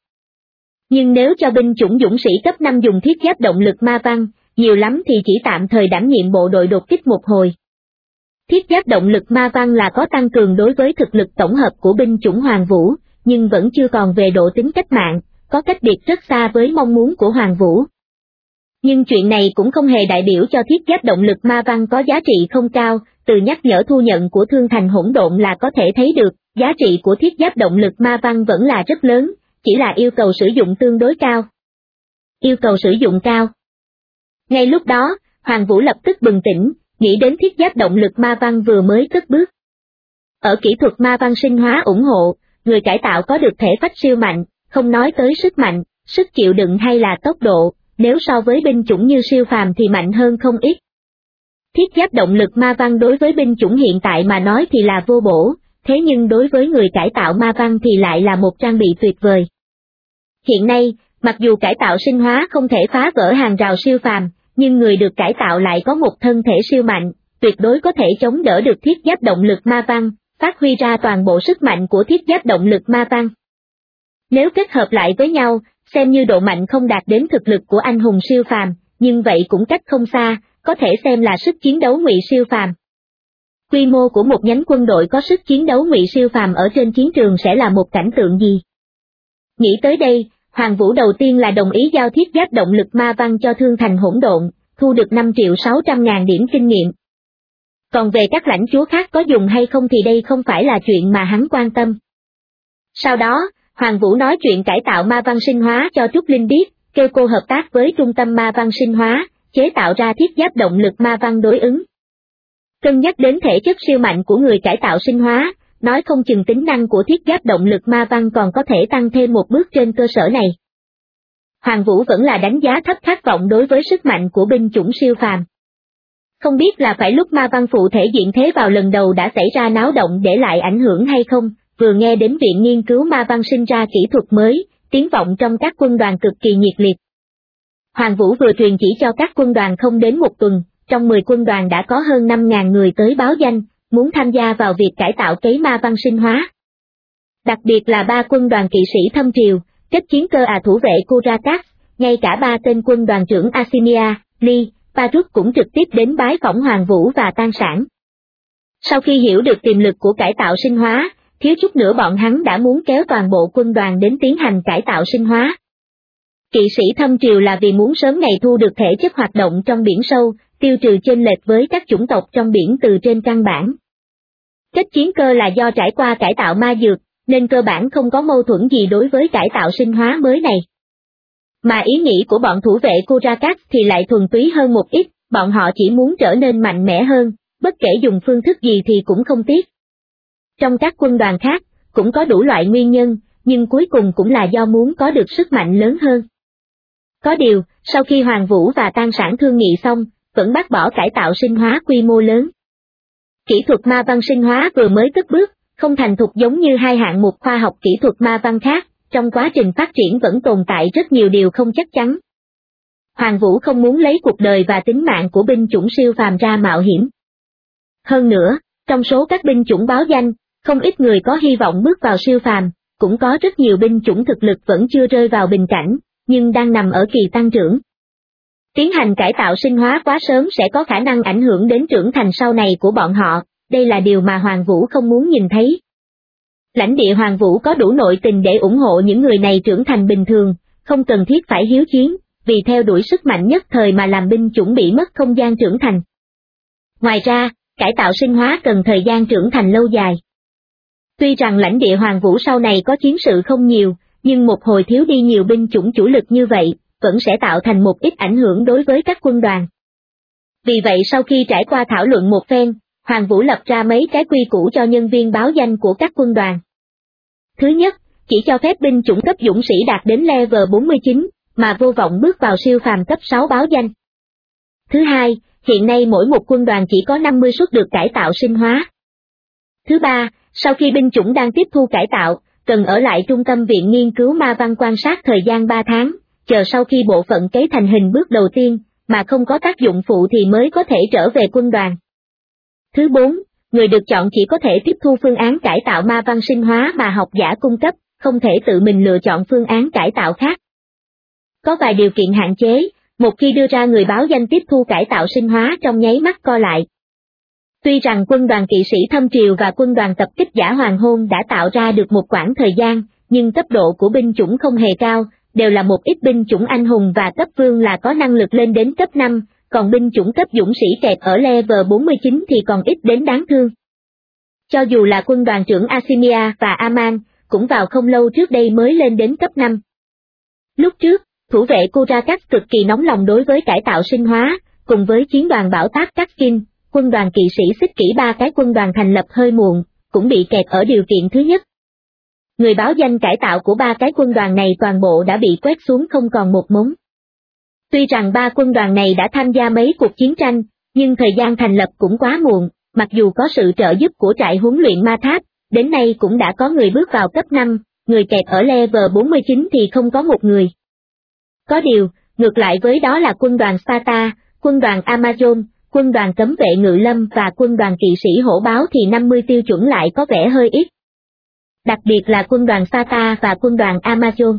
Nhưng nếu cho binh chủng dũng sĩ cấp 5 dùng thiết giáp động lực ma văn, nhiều lắm thì chỉ tạm thời đảm nhiệm bộ đội đột kích một hồi. Thiết giáp động lực ma văn là có tăng cường đối với thực lực tổng hợp của binh chủng Hoàng Vũ, nhưng vẫn chưa còn về độ tính cách mạng, có cách biệt rất xa với mong muốn của Hoàng Vũ. Nhưng chuyện này cũng không hề đại biểu cho thiết giáp động lực ma văn có giá trị không cao, từ nhắc nhở thu nhận của Thương Thành Hỗn Độn là có thể thấy được, giá trị của thiết giáp động lực ma văn vẫn là rất lớn, chỉ là yêu cầu sử dụng tương đối cao. Yêu cầu sử dụng cao. Ngay lúc đó, Hoàng Vũ lập tức bừng tỉnh, nghĩ đến thiết giáp động lực ma văn vừa mới cất bước. Ở kỹ thuật ma văn sinh hóa ủng hộ, người cải tạo có được thể phách siêu mạnh, không nói tới sức mạnh, sức chịu đựng hay là tốc độ, nếu so với binh chủng như siêu phàm thì mạnh hơn không ít. Thiết giáp động lực ma văn đối với binh chủng hiện tại mà nói thì là vô bổ, thế nhưng đối với người cải tạo ma văn thì lại là một trang bị tuyệt vời. Hiện nay, mặc dù cải tạo sinh hóa không thể phá vỡ hàng rào siêu phàm, nhưng người được cải tạo lại có một thân thể siêu mạnh, tuyệt đối có thể chống đỡ được thiết giáp động lực ma văn, phát huy ra toàn bộ sức mạnh của thiết giáp động lực ma văn. Nếu kết hợp lại với nhau, xem như độ mạnh không đạt đến thực lực của anh hùng siêu phàm, nhưng vậy cũng cách không xa, có thể xem là sức chiến đấu ngụy siêu phàm. Quy mô của một nhánh quân đội có sức chiến đấu ngụy siêu phàm ở trên chiến trường sẽ là một cảnh tượng gì? Nghĩ tới đây, Hoàng Vũ đầu tiên là đồng ý giao thiết giáp động lực ma văn cho Thương Thành Hỗn Độn, thu được 5.600.000 điểm kinh nghiệm. Còn về các lãnh chúa khác có dùng hay không thì đây không phải là chuyện mà hắn quan tâm. Sau đó, Hoàng Vũ nói chuyện cải tạo ma văn sinh hóa cho Trúc Linh biết, kêu cô hợp tác với trung tâm ma văn sinh hóa, chế tạo ra thiết giáp động lực ma văn đối ứng. Cân nhắc đến thể chất siêu mạnh của người cải tạo sinh hóa, nói không chừng tính năng của thiết giáp động lực ma văn còn có thể tăng thêm một bước trên cơ sở này. Hoàng Vũ vẫn là đánh giá thấp khát vọng đối với sức mạnh của binh chủng siêu phàm. Không biết là phải lúc ma văn phụ thể diện thế vào lần đầu đã xảy ra náo động để lại ảnh hưởng hay không, vừa nghe đến viện nghiên cứu ma văn sinh ra kỹ thuật mới, tiếng vọng trong các quân đoàn cực kỳ nhiệt liệt. Hoàng Vũ vừa truyền chỉ cho các quân đoàn không đến một tuần, trong 10 quân đoàn đã có hơn 5.000 người tới báo danh, muốn tham gia vào việc cải tạo cấy ma văn sinh hóa. Đặc biệt là 3 quân đoàn kỵ sĩ thâm triều, kết chiến cơ thủ vệ Kurakas, ngay cả 3 tên quân đoàn trưởng Asinia, Lee, Parut cũng trực tiếp đến bái phỏng Hoàng Vũ và tan sản. Sau khi hiểu được tiềm lực của cải tạo sinh hóa, thiếu chút nữa bọn hắn đã muốn kéo toàn bộ quân đoàn đến tiến hành cải tạo sinh hóa. Kỵ sĩ thâm triều là vì muốn sớm ngày thu được thể chất hoạt động trong biển sâu, tiêu trừ chênh lệch với các chủng tộc trong biển từ trên căn bản. Kết chiến cơ là do trải qua cải tạo ma dược, nên cơ bản không có mâu thuẫn gì đối với cải tạo sinh hóa mới này. Mà ý nghĩ của bọn thủ vệ Kurakas thì lại thuần túy hơn một ít, bọn họ chỉ muốn trở nên mạnh mẽ hơn, bất kể dùng phương thức gì thì cũng không tiếc. Trong các quân đoàn khác, cũng có đủ loại nguyên nhân, nhưng cuối cùng cũng là do muốn có được sức mạnh lớn hơn. Có điều, sau khi Hoàng Vũ và tan sản thương nghị xong, vẫn bác bỏ cải tạo sinh hóa quy mô lớn. Kỹ thuật ma văn sinh hóa vừa mới cất bước, không thành thục giống như 2 hạng mục khoa học kỹ thuật ma văn khác, trong quá trình phát triển vẫn tồn tại rất nhiều điều không chắc chắn. Hoàng Vũ không muốn lấy cuộc đời và tính mạng của binh chủng siêu phàm ra mạo hiểm. Hơn nữa, trong số các binh chủng báo danh, không ít người có hy vọng bước vào siêu phàm, cũng có rất nhiều binh chủng thực lực vẫn chưa rơi vào bình cảnh, nhưng đang nằm ở kỳ tăng trưởng. Tiến hành cải tạo sinh hóa quá sớm sẽ có khả năng ảnh hưởng đến trưởng thành sau này của bọn họ, đây là điều mà Hoàng Vũ không muốn nhìn thấy. Lãnh địa Hoàng Vũ có đủ nội tình để ủng hộ những người này trưởng thành bình thường, không cần thiết phải hiếu chiến, vì theo đuổi sức mạnh nhất thời mà làm binh chủng bị mất không gian trưởng thành. Ngoài ra, cải tạo sinh hóa cần thời gian trưởng thành lâu dài. Tuy rằng lãnh địa Hoàng Vũ sau này có chiến sự không nhiều, nhưng một hồi thiếu đi nhiều binh chủng chủ lực như vậy, vẫn sẽ tạo thành một ít ảnh hưởng đối với các quân đoàn. Vì vậy sau khi trải qua thảo luận một phen, Hoàng Vũ lập ra mấy cái quy củ cho nhân viên báo danh của các quân đoàn. Thứ nhất, chỉ cho phép binh chủng cấp dũng sĩ đạt đến level 49, mà vô vọng bước vào siêu phàm cấp 6 báo danh. Thứ hai, hiện nay mỗi một quân đoàn chỉ có 50 suất được cải tạo sinh hóa. Thứ ba, sau khi binh chủng đang tiếp thu cải tạo, cần ở lại trung tâm viện nghiên cứu ma văn quan sát thời gian 3 tháng, chờ sau khi bộ phận cấy thành hình bước đầu tiên, mà không có tác dụng phụ thì mới có thể trở về quân đoàn. Thứ bốn, người được chọn chỉ có thể tiếp thu phương án cải tạo ma văn sinh hóa mà học giả cung cấp, không thể tự mình lựa chọn phương án cải tạo khác. Có vài điều kiện hạn chế, một khi đưa ra người báo danh tiếp thu cải tạo sinh hóa trong nháy mắt co lại. Tuy rằng quân đoàn kỵ sĩ Thâm Triều và quân đoàn tập kích giả Hoàng Hôn đã tạo ra được một quãng thời gian, nhưng cấp độ của binh chủng không hề cao, đều là một ít binh chủng anh hùng và cấp vương là có năng lực lên đến cấp 5, còn binh chủng cấp dũng sĩ kẹp ở level 49 thì còn ít đến đáng thương. Cho dù là quân đoàn trưởng Asimia và Aman, cũng vào không lâu trước đây mới lên đến cấp 5. Lúc trước, thủ vệ Kurakat cực kỳ nóng lòng đối với cải tạo sinh hóa, cùng với chiến đoàn bảo tác Katkin, quân đoàn kỵ sĩ xích kỷ ba cái quân đoàn thành lập hơi muộn, cũng bị kẹt ở điều kiện thứ nhất. Người báo danh cải tạo của ba cái quân đoàn này toàn bộ đã bị quét xuống không còn một mống. Tuy rằng ba quân đoàn này đã tham gia mấy cuộc chiến tranh, nhưng thời gian thành lập cũng quá muộn, mặc dù có sự trợ giúp của trại huấn luyện ma tháp, đến nay cũng đã có người bước vào cấp 5, người kẹt ở level 49 thì không có một người. Có điều, ngược lại với đó là quân đoàn Sparta, quân đoàn Amazon, quân đoàn cấm vệ ngự lâm và quân đoàn kỵ sĩ hổ báo thì 50 tiêu chuẩn lại có vẻ hơi ít. Đặc biệt là quân đoàn Sparta và quân đoàn Amazon.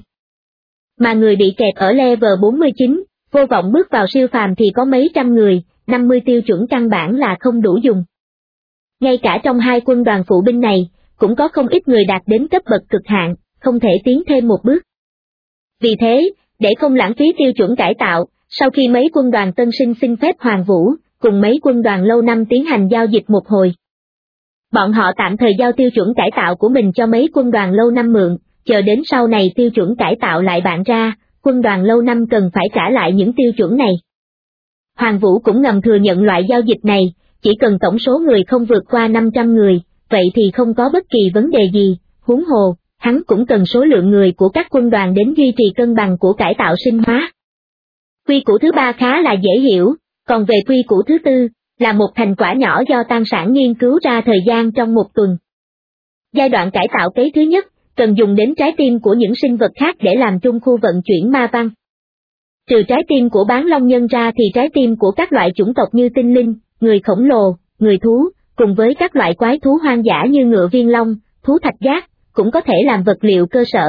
Mà người bị kẹt ở level 49, vô vọng bước vào siêu phàm thì có mấy trăm người, 50 tiêu chuẩn căn bản là không đủ dùng. Ngay cả trong hai quân đoàn phụ binh này, cũng có không ít người đạt đến cấp bậc cực hạn, không thể tiến thêm một bước. Vì thế, để không lãng phí tiêu chuẩn cải tạo, sau khi mấy quân đoàn tân sinh xin phép Hoàng Vũ, cùng mấy quân đoàn lâu năm tiến hành giao dịch một hồi. Bọn họ tạm thời giao tiêu chuẩn cải tạo của mình cho mấy quân đoàn lâu năm mượn, chờ đến sau này tiêu chuẩn cải tạo lại bạn ra, quân đoàn lâu năm cần phải trả lại những tiêu chuẩn này. Hoàng Vũ cũng ngầm thừa nhận loại giao dịch này, chỉ cần tổng số người không vượt qua 500 người, vậy thì không có bất kỳ vấn đề gì, huống hồ, hắn cũng cần số lượng người của các quân đoàn đến duy trì cân bằng của cải tạo sinh hóa. Quy củ thứ ba khá là dễ hiểu, còn về quy củ thứ tư, là một thành quả nhỏ do Tan Sản nghiên cứu ra thời gian trong một tuần. Giai đoạn cải tạo cấy thứ nhất, cần dùng đến trái tim của những sinh vật khác để làm trung khu vận chuyển ma văn. Trừ trái tim của bán long nhân ra thì trái tim của các loại chủng tộc như tinh linh, người khổng lồ, người thú, cùng với các loại quái thú hoang dã như ngựa viên long, thú thạch giác, cũng có thể làm vật liệu cơ sở.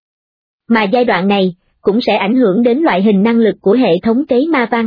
Mà giai đoạn này, cũng sẽ ảnh hưởng đến loại hình năng lực của hệ thống cấy ma văn.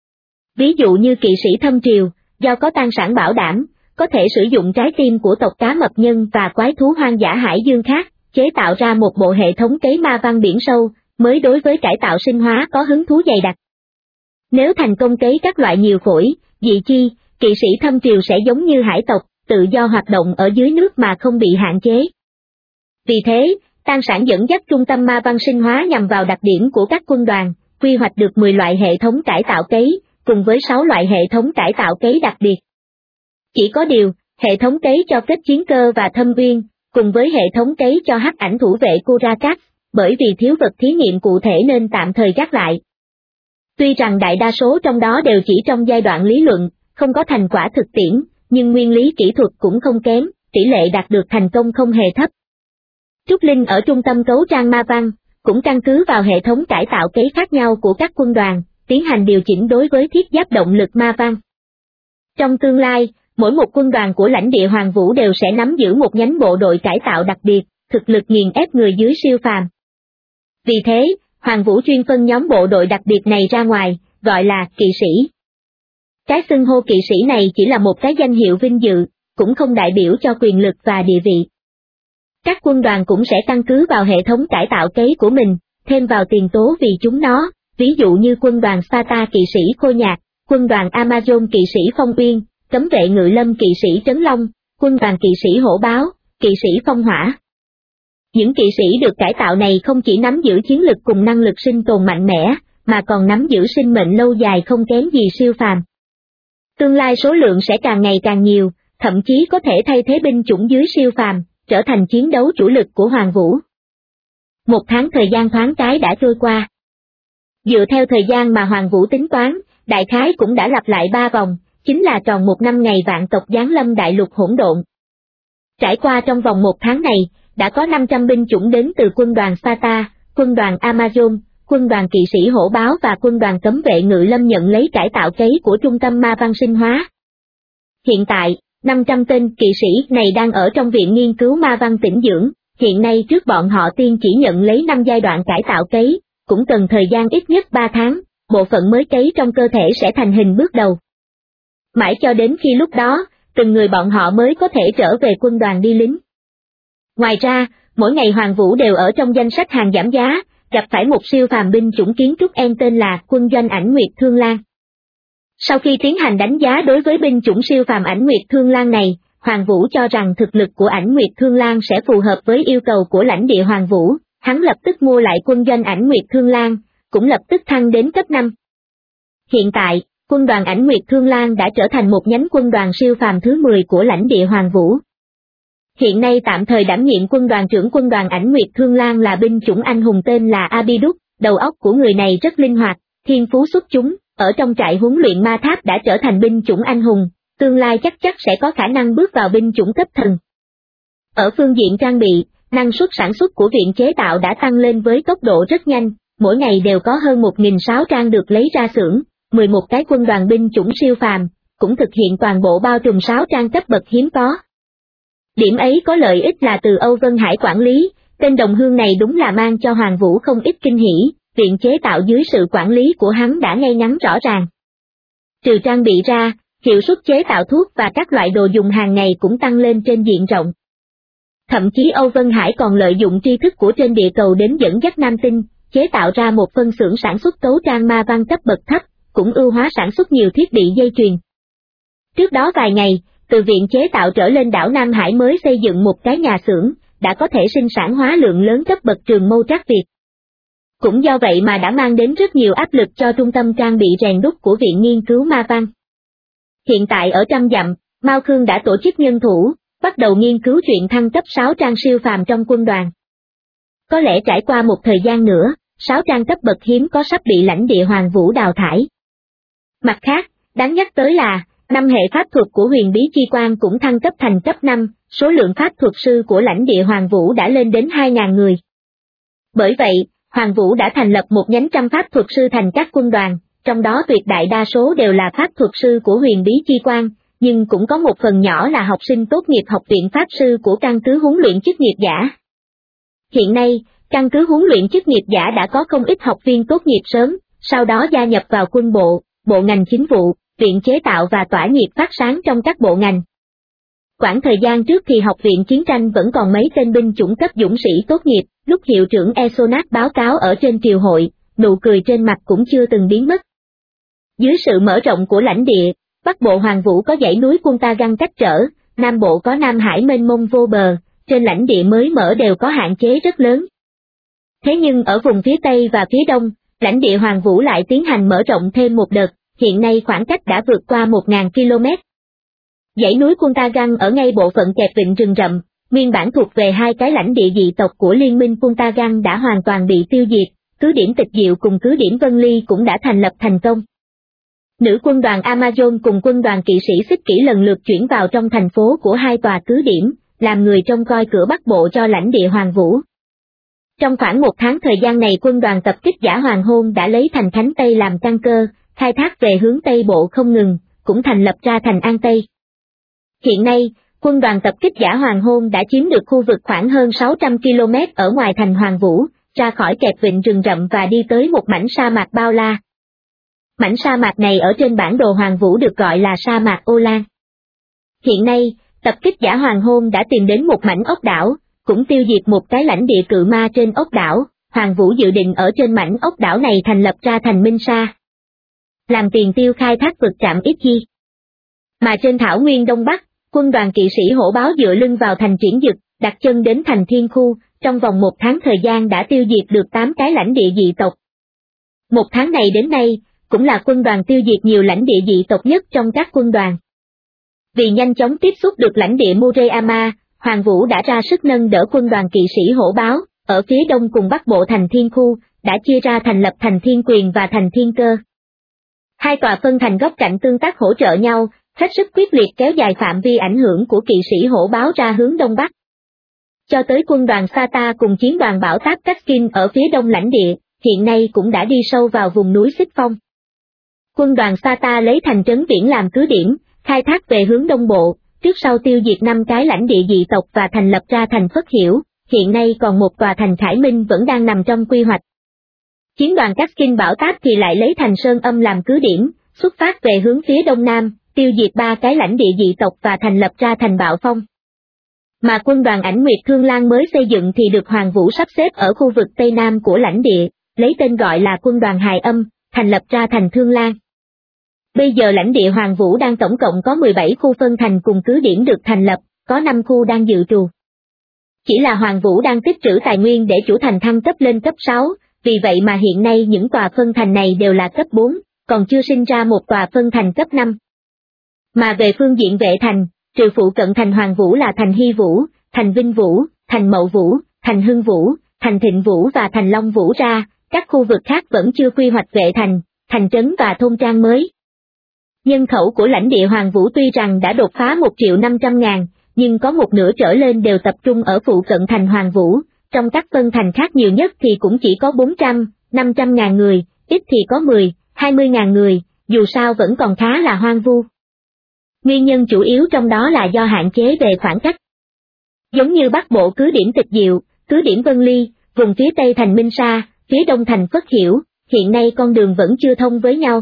Ví dụ như kỵ sĩ Thâm Triều, do có Tan Sản bảo đảm, có thể sử dụng trái tim của tộc cá mập nhân và quái thú hoang dã hải dương khác, chế tạo ra một bộ hệ thống cấy ma văn biển sâu, mới đối với cải tạo sinh hóa có hứng thú dày đặc. Nếu thành công cấy các loại nhiều phổi, dị chi, kỵ sĩ Thâm Triều sẽ giống như hải tộc, tự do hoạt động ở dưới nước mà không bị hạn chế. Vì thế, Tan Sản dẫn dắt trung tâm ma văn sinh hóa nhằm vào đặc điểm của các quân đoàn, quy hoạch được 10 loại hệ thống cải tạo cấy, cùng với 6 loại hệ thống cải tạo cấy đặc biệt. Chỉ có điều, hệ thống cấy cho kết chiến cơ và thâm uyên, cùng với hệ thống cấy cho hắc ảnh thủ vệ Kurakat, bởi vì thiếu vật thí nghiệm cụ thể nên tạm thời gác lại. Tuy rằng đại đa số trong đó đều chỉ trong giai đoạn lý luận, không có thành quả thực tiễn, nhưng nguyên lý kỹ thuật cũng không kém, tỷ lệ đạt được thành công không hề thấp. Trúc Linh ở trung tâm cấu trang ma văn, cũng căn cứ vào hệ thống cải tạo cấy khác nhau của các quân đoàn, tiến hành điều chỉnh đối với thiết giáp động lực ma văn. Trong tương lai, mỗi một quân đoàn của lãnh địa Hoàng Vũ đều sẽ nắm giữ một nhánh bộ đội cải tạo đặc biệt, thực lực nghiền ép người dưới siêu phàm. Vì thế, Hoàng Vũ chuyên phân nhóm bộ đội đặc biệt này ra ngoài, gọi là kỵ sĩ. Cái xưng hô kỵ sĩ này chỉ là một cái danh hiệu vinh dự, cũng không đại biểu cho quyền lực và địa vị. Các quân đoàn cũng sẽ căn cứ vào hệ thống cải tạo cấy của mình, thêm vào tiền tố vì chúng nó, ví dụ như quân đoàn Sparta kỵ sĩ Khôi Nhạc, quân đoàn Amazon kỵ sĩ Phong Uyên, cấm vệ ngự lâm kỵ sĩ Trấn Long, quân đoàn kỵ sĩ Hổ Báo, kỵ sĩ Phong Hỏa. Những kỵ sĩ được cải tạo này không chỉ nắm giữ chiến lực cùng năng lực sinh tồn mạnh mẽ, mà còn nắm giữ sinh mệnh lâu dài không kém gì siêu phàm. Tương lai số lượng sẽ càng ngày càng nhiều, thậm chí có thể thay thế binh chủng dưới siêu phàm, trở thành chiến đấu chủ lực của Hoàng Vũ. Một tháng thời gian thoáng cái đã trôi qua. Dựa theo thời gian mà Hoàng Vũ tính toán, đại khái cũng đã lặp lại 3 vòng, chính là tròn 1 năm ngày vạn tộc giáng lâm đại lục hỗn độn. Trải qua trong vòng 1 tháng này, đã có 500 binh chủng đến từ quân đoàn Sparta, quân đoàn Amazon, quân đoàn kỵ sĩ Hổ Báo và quân đoàn cấm vệ ngự lâm nhận lấy cải tạo cấy của trung tâm ma văn sinh hóa. Hiện tại, 500 tên kỵ sĩ này đang ở trong viện nghiên cứu ma văn tĩnh dưỡng, hiện nay trước bọn họ tiên chỉ nhận lấy 5 giai đoạn cải tạo cấy, cũng cần thời gian ít nhất 3 tháng, bộ phận mới cấy trong cơ thể sẽ thành hình bước đầu. Mãi cho đến khi lúc đó, từng người bọn họ mới có thể trở về quân đoàn đi lính. Ngoài ra, mỗi ngày Hoàng Vũ đều ở trong danh sách hàng giảm giá, gặp phải một siêu phàm binh chủng kiến trúc En tên là quân doanh Ảnh Nguyệt Thương Lan. Sau khi tiến hành đánh giá đối với binh chủng siêu phàm Ảnh Nguyệt Thương Lan này, Hoàng Vũ cho rằng thực lực của Ảnh Nguyệt Thương Lan sẽ phù hợp với yêu cầu của lãnh địa Hoàng Vũ, hắn lập tức mua lại quân doanh Ảnh Nguyệt Thương Lan, cũng lập tức thăng đến cấp 5. Hiện tại, quân đoàn Ảnh Nguyệt Thương Lan đã trở thành một nhánh quân đoàn siêu phàm thứ 10 của lãnh địa Hoàng Vũ. Hiện nay tạm thời đảm nhiệm quân đoàn trưởng quân đoàn Ảnh Nguyệt Thương Lan là binh chủng anh hùng tên là Abidus, đầu óc của người này rất linh hoạt, thiên phú xuất chúng, ở trong trại huấn luyện ma tháp đã trở thành binh chủng anh hùng, tương lai chắc sẽ có khả năng bước vào binh chủng cấp thần. Ở phương diện trang bị, năng suất sản xuất của viện chế tạo đã tăng lên với tốc độ rất nhanh, mỗi ngày đều có hơn 1.600 trang được lấy ra xưởng, 11 cái quân đoàn binh chủng siêu phàm, cũng thực hiện toàn bộ bao trùm 6 trang cấp bậc hiếm có. Điểm ấy có lợi ích là từ Âu Vân Hải quản lý, tên đồng hương này đúng là mang cho Hoàng Vũ không ít kinh hỉ, viện chế tạo dưới sự quản lý của hắn đã ngay ngắn rõ ràng. Trừ trang bị ra, hiệu suất chế tạo thuốc và các loại đồ dùng hàng ngày cũng tăng lên trên diện rộng. Thậm chí Âu Vân Hải còn lợi dụng tri thức của trên địa cầu đến dẫn dắt Nam Tinh, chế tạo ra một phân xưởng sản xuất tấu trang ma văn cấp bậc thấp, cũng ưu hóa sản xuất nhiều thiết bị dây chuyền. Trước đó vài ngày, từ viện chế tạo trở lên đảo Nam Hải mới xây dựng một cái nhà xưởng, đã có thể sinh sản hóa lượng lớn cấp bậc trường mâu trắc Việt. Cũng do vậy mà đã mang đến rất nhiều áp lực cho trung tâm trang bị rèn đúc của Viện Nghiên cứu Ma Văn. Hiện tại ở Trăm Dặm, Mao Khương đã tổ chức nhân thủ, bắt đầu nghiên cứu chuyện thăng cấp 6 trang siêu phàm trong quân đoàn. Có lẽ trải qua một thời gian nữa, 6 trang cấp bậc hiếm có sắp bị lãnh địa Hoàng Vũ đào thải. Mặt khác, đáng nhắc tới là, 5 hệ pháp thuật của Huyền Bí Chi Quang cũng thăng cấp thành cấp 5, số lượng pháp thuật sư của lãnh địa Hoàng Vũ đã lên đến 2.000 người. Bởi vậy, Hoàng Vũ đã thành lập một nhánh trăm pháp thuật sư thành các quân đoàn, trong đó tuyệt đại đa số đều là pháp thuật sư của Huyền Bí Chi Quang, nhưng cũng có một phần nhỏ là học sinh tốt nghiệp học viện pháp sư của căn cứ huấn luyện chức nghiệp giả. Hiện nay, căn cứ huấn luyện chức nghiệp giả đã có không ít học viên tốt nghiệp sớm, sau đó gia nhập vào quân bộ, bộ ngành chính vụ, viện chế tạo và tỏa nhiệt phát sáng trong các bộ ngành. Quãng thời gian trước thì học viện chiến tranh vẫn còn mấy tên binh chủng cấp dũng sĩ tốt nghiệp, lúc hiệu trưởng Esonat báo cáo ở trên triều hội, nụ cười trên mặt cũng chưa từng biến mất. Dưới sự mở rộng của lãnh địa, Bắc Bộ Hoàng Vũ có dãy núi Punta Găng cách trở, Nam Bộ có Nam Hải mênh mông vô bờ, trên lãnh địa mới mở đều có hạn chế rất lớn. Thế nhưng ở vùng phía Tây và phía Đông, lãnh địa Hoàng Vũ lại tiến hành mở rộng thêm một đợt, hiện nay khoảng cách đã vượt qua 1.000 km. Dãy núi Punta Găng ở ngay bộ phận kẹp vịnh rừng rậm, nguyên bản thuộc về hai cái lãnh địa dị tộc của liên minh Punta Găng đã hoàn toàn bị tiêu diệt, cứ điểm Tịch Diệu cùng cứ điểm Vân Ly cũng đã thành lập thành công. Nữ quân đoàn Amazon cùng quân đoàn kỵ sĩ Xích Kỷ lần lượt chuyển vào trong thành phố của hai tòa cứ điểm, làm người trông coi cửa Bắc Bộ cho lãnh địa Hoàng Vũ. Trong khoảng một tháng thời gian này quân đoàn tập kích giả Hoàng Hôn đã lấy thành Khánh Tây làm căn cơ, khai thác về hướng Tây Bộ không ngừng, cũng thành lập ra thành An Tây. Hiện nay, quân đoàn tập kích giả Hoàng Hôn đã chiếm được khu vực khoảng hơn 600 km ở ngoài thành Hoàng Vũ, ra khỏi kẹp vịnh rừng rậm và đi tới một mảnh sa mạc bao la. Mảnh sa mạc này ở trên bản đồ Hoàng Vũ được gọi là sa mạc Ô Lan. Hiện nay, tập kích giả Hoàng Hôn đã tìm đến một mảnh ốc đảo, cũng tiêu diệt một cái lãnh địa cự ma trên ốc đảo. Hoàng Vũ dự định ở trên mảnh ốc đảo này thành lập ra thành Minh Sa, làm tiền tiêu khai thác vực trạm Ít Di. Mà trên thảo nguyên Đông Bắc, quân đoàn kỵ sĩ Hổ Báo dựa lưng vào thành Triển Dực, đặt chân đến thành Thiên Khu, trong vòng một tháng thời gian đã tiêu diệt được 8 cái lãnh địa dị tộc. Một tháng này đến nay, cũng là quân đoàn tiêu diệt nhiều lãnh địa dị tộc nhất trong các quân đoàn. Vì nhanh chóng tiếp xúc được lãnh địa Murayama, Hoàng Vũ đã ra sức nâng đỡ quân đoàn kỵ sĩ Hổ Báo, ở phía đông cùng bắc bộ thành Thiên Khu, đã chia ra thành lập thành Thiên Quyền và thành Thiên Cơ. Hai tòa phân thành góc cạnh tương tác hỗ trợ nhau, hết sức quyết liệt kéo dài phạm vi ảnh hưởng của kỵ sĩ Hổ Báo ra hướng đông bắc. Cho tới quân đoàn Sata cùng chiến đoàn Bảo Táp Kaskin ở phía đông lãnh địa, hiện nay cũng đã đi sâu vào vùng núi Xích Phong. Quân đoàn Sata lấy thành trấn biển làm cứ điểm, khai thác về hướng đông bộ, trước sau tiêu diệt 5 cái lãnh địa dị tộc và thành lập ra thành Phất Hiểu, hiện nay còn một tòa thành Khải Minh vẫn đang nằm trong quy hoạch. Chiến đoàn Kaskin Bảo Táp thì lại lấy thành Sơn Âm làm cứ điểm, xuất phát về hướng phía đông nam, tiêu diệt 3 cái lãnh địa dị tộc và thành lập ra thành Bạo Phong. Mà quân đoàn Ảnh Nguyệt Thương Lan mới xây dựng thì được Hoàng Vũ sắp xếp ở khu vực Tây Nam của lãnh địa, lấy tên gọi là quân đoàn Hài Âm, thành lập ra thành Thương Lan. Bây giờ lãnh địa Hoàng Vũ đang tổng cộng có 17 khu phân thành cùng cứ điểm được thành lập, có 5 khu đang dự trù. Chỉ là Hoàng Vũ đang tích trữ tài nguyên để chủ thành thăng cấp lên cấp 6, vì vậy mà hiện nay những tòa phân thành này đều là cấp 4, còn chưa sinh ra một tòa phân thành cấp 5. Mà về phương diện vệ thành, trừ phụ cận thành Hoàng Vũ là thành Hy Vũ, thành Vinh Vũ, thành Mậu Vũ, thành Hưng Vũ, thành Thịnh Vũ và thành Long Vũ ra, các khu vực khác vẫn chưa quy hoạch vệ thành, thành trấn và thôn trang mới. Nhân khẩu của lãnh địa Hoàng Vũ tuy rằng đã đột phá 1.500.000, nhưng có một nửa trở lên đều tập trung ở phụ cận thành Hoàng Vũ, trong các phân thành khác nhiều nhất thì cũng chỉ có 400-500.000 người, ít thì có 10-20.000 người, dù sao vẫn còn khá là hoang vu. Nguyên nhân chủ yếu trong đó là do hạn chế về khoảng cách. Giống như Bắc Bộ cứ điểm Tịch Diệu, cứ điểm Vân Ly, vùng phía Tây thành Minh Sa, phía Đông thành Phất Hiểu, hiện nay con đường vẫn chưa thông với nhau.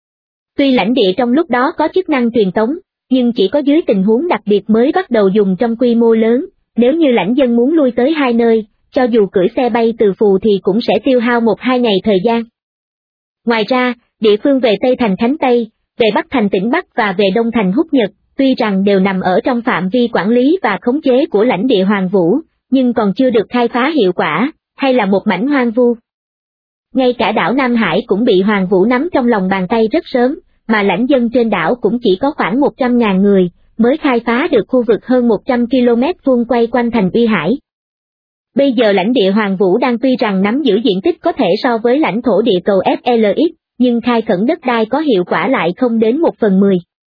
Tuy lãnh địa trong lúc đó có chức năng truyền tống, nhưng chỉ có dưới tình huống đặc biệt mới bắt đầu dùng trong quy mô lớn, nếu như lãnh dân muốn lui tới hai nơi, cho dù cưỡi xe bay từ Phù thì cũng sẽ tiêu hao 1-2 ngày thời gian. Ngoài ra, địa phương về Tây thành Khánh Tây, về Bắc thành Tỉnh Bắc và về Đông thành Húc Nhật, tuy rằng đều nằm ở trong phạm vi quản lý và khống chế của lãnh địa Hoàng Vũ, nhưng còn chưa được khai phá hiệu quả, hay là một mảnh hoang vu. Ngay cả đảo Nam Hải cũng bị Hoàng Vũ nắm trong lòng bàn tay rất sớm, mà lãnh dân trên đảo cũng chỉ có khoảng 100.000 người, mới khai phá được khu vực hơn 100 km vuông quay quanh thành Uy Hải. Bây giờ lãnh địa Hoàng Vũ đang tuy rằng nắm giữ diện tích có thể so với lãnh thổ địa cầu FLX, nhưng khai khẩn đất đai có hiệu quả lại không đến 1/10.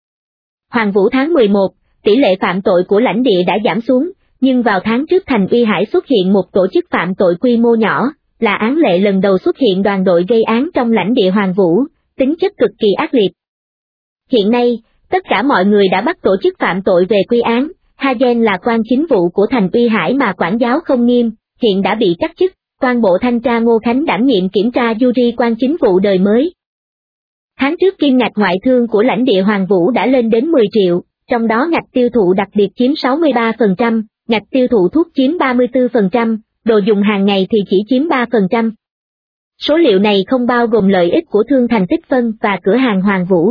Hoàng Vũ tháng 11, tỷ lệ phạm tội của lãnh địa đã giảm xuống, nhưng vào tháng trước thành Uy Hải xuất hiện một tổ chức phạm tội quy mô nhỏ, là án lệ lần đầu xuất hiện đoàn đội gây án trong lãnh địa Hoàng Vũ, tính chất cực kỳ ác liệt. Hiện nay, tất cả mọi người đã bắt tổ chức phạm tội về quy án, Hagen là quan chính vụ của thành Uy Hải mà quản giáo không nghiêm, hiện đã bị cắt chức, quan bộ thanh tra Ngô Khánh đảm nhiệm kiểm tra jury quan chính vụ đời mới. Tháng trước kim ngạch ngoại thương của lãnh địa Hoàng Vũ đã lên đến 10 triệu, trong đó ngạch tiêu thụ đặc biệt chiếm 63%, ngạch tiêu thụ thuốc chiếm 34%, đồ dùng hàng ngày thì chỉ chiếm 3%. Số liệu này không bao gồm lợi ích của Thương Thành Tích Phân và cửa hàng Hoàng Vũ.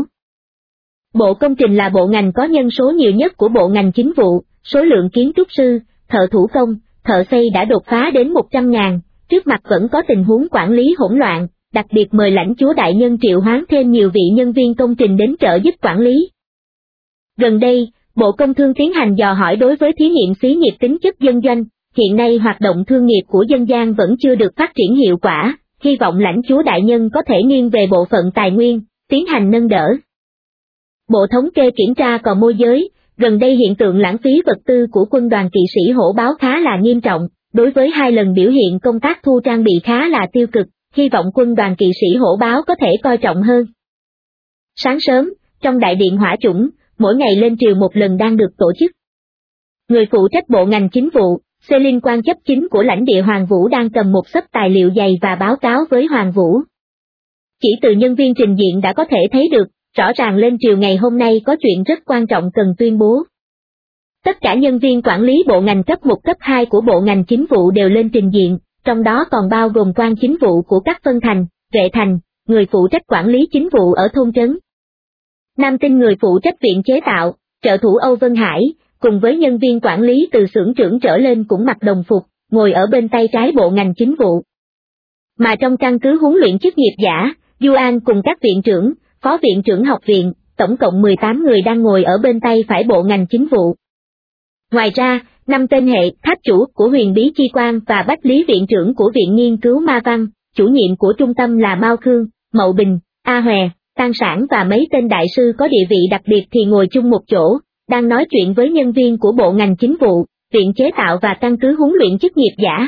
Bộ Công Trình là bộ ngành có nhân số nhiều nhất của bộ ngành chính vụ, số lượng kiến trúc sư, thợ thủ công, thợ xây đã đột phá đến 100.000, trước mặt vẫn có tình huống quản lý hỗn loạn, đặc biệt mời lãnh chúa đại nhân triệu hoán thêm nhiều vị nhân viên công trình đến trợ giúp quản lý. Gần đây, Bộ Công Thương tiến hành dò hỏi đối với thí nghiệm xí nghiệp tính chất dân doanh, hiện nay hoạt động thương nghiệp của dân gian vẫn chưa được phát triển hiệu quả, hy vọng lãnh chúa đại nhân có thể nghiêng về bộ phận tài nguyên, tiến hành nâng đỡ. Bộ Thống kê kiểm tra cò môi giới, gần đây hiện tượng lãng phí vật tư của quân đoàn kỵ sĩ Hổ Báo khá là nghiêm trọng, đối với 2 lần biểu hiện công tác thu trang bị khá là tiêu cực, hy vọng quân đoàn kỵ sĩ hổ báo có thể coi trọng hơn. Sáng sớm, trong đại điện hỏa chủng, mỗi ngày lên triều một lần đang được tổ chức. Người phụ trách bộ ngành chính vụ, Celine quan chấp chính của lãnh địa Hoàng Vũ đang cầm một xấp tài liệu dày và báo cáo với Hoàng Vũ. Chỉ từ nhân viên trình diện đã có thể thấy được, rõ ràng lên triều ngày hôm nay có chuyện rất quan trọng cần tuyên bố. Tất cả nhân viên quản lý bộ ngành cấp 1 cấp 2 của bộ ngành chính vụ đều lên trình diện, trong đó còn bao gồm quan chính vụ của các phân thành, vệ thành, người phụ trách quản lý chính vụ ở thôn trấn. Nam Tinh người phụ trách viện chế tạo, trợ thủ Âu Vân Hải, cùng với nhân viên quản lý từ xưởng trưởng trở lên cũng mặc đồng phục, ngồi ở bên tay trái bộ ngành chính vụ. Mà trong căn cứ huấn luyện chức nghiệp giả, Du An cùng các viện trưởng, phó viện trưởng học viện, tổng cộng 18 người đang ngồi ở bên tay phải bộ ngành chính vụ. Ngoài ra, 5 tên hệ tháp chủ của huyền bí chi quan và bách lý viện trưởng của viện nghiên cứu ma văn, chủ nhiệm của trung tâm là Mao Khương, Mậu Bình, A Hòe, Tăng Sản và mấy tên đại sư có địa vị đặc biệt thì ngồi chung một chỗ, đang nói chuyện với nhân viên của bộ ngành chính vụ, viện chế tạo và căn cứ huấn luyện chức nghiệp giả.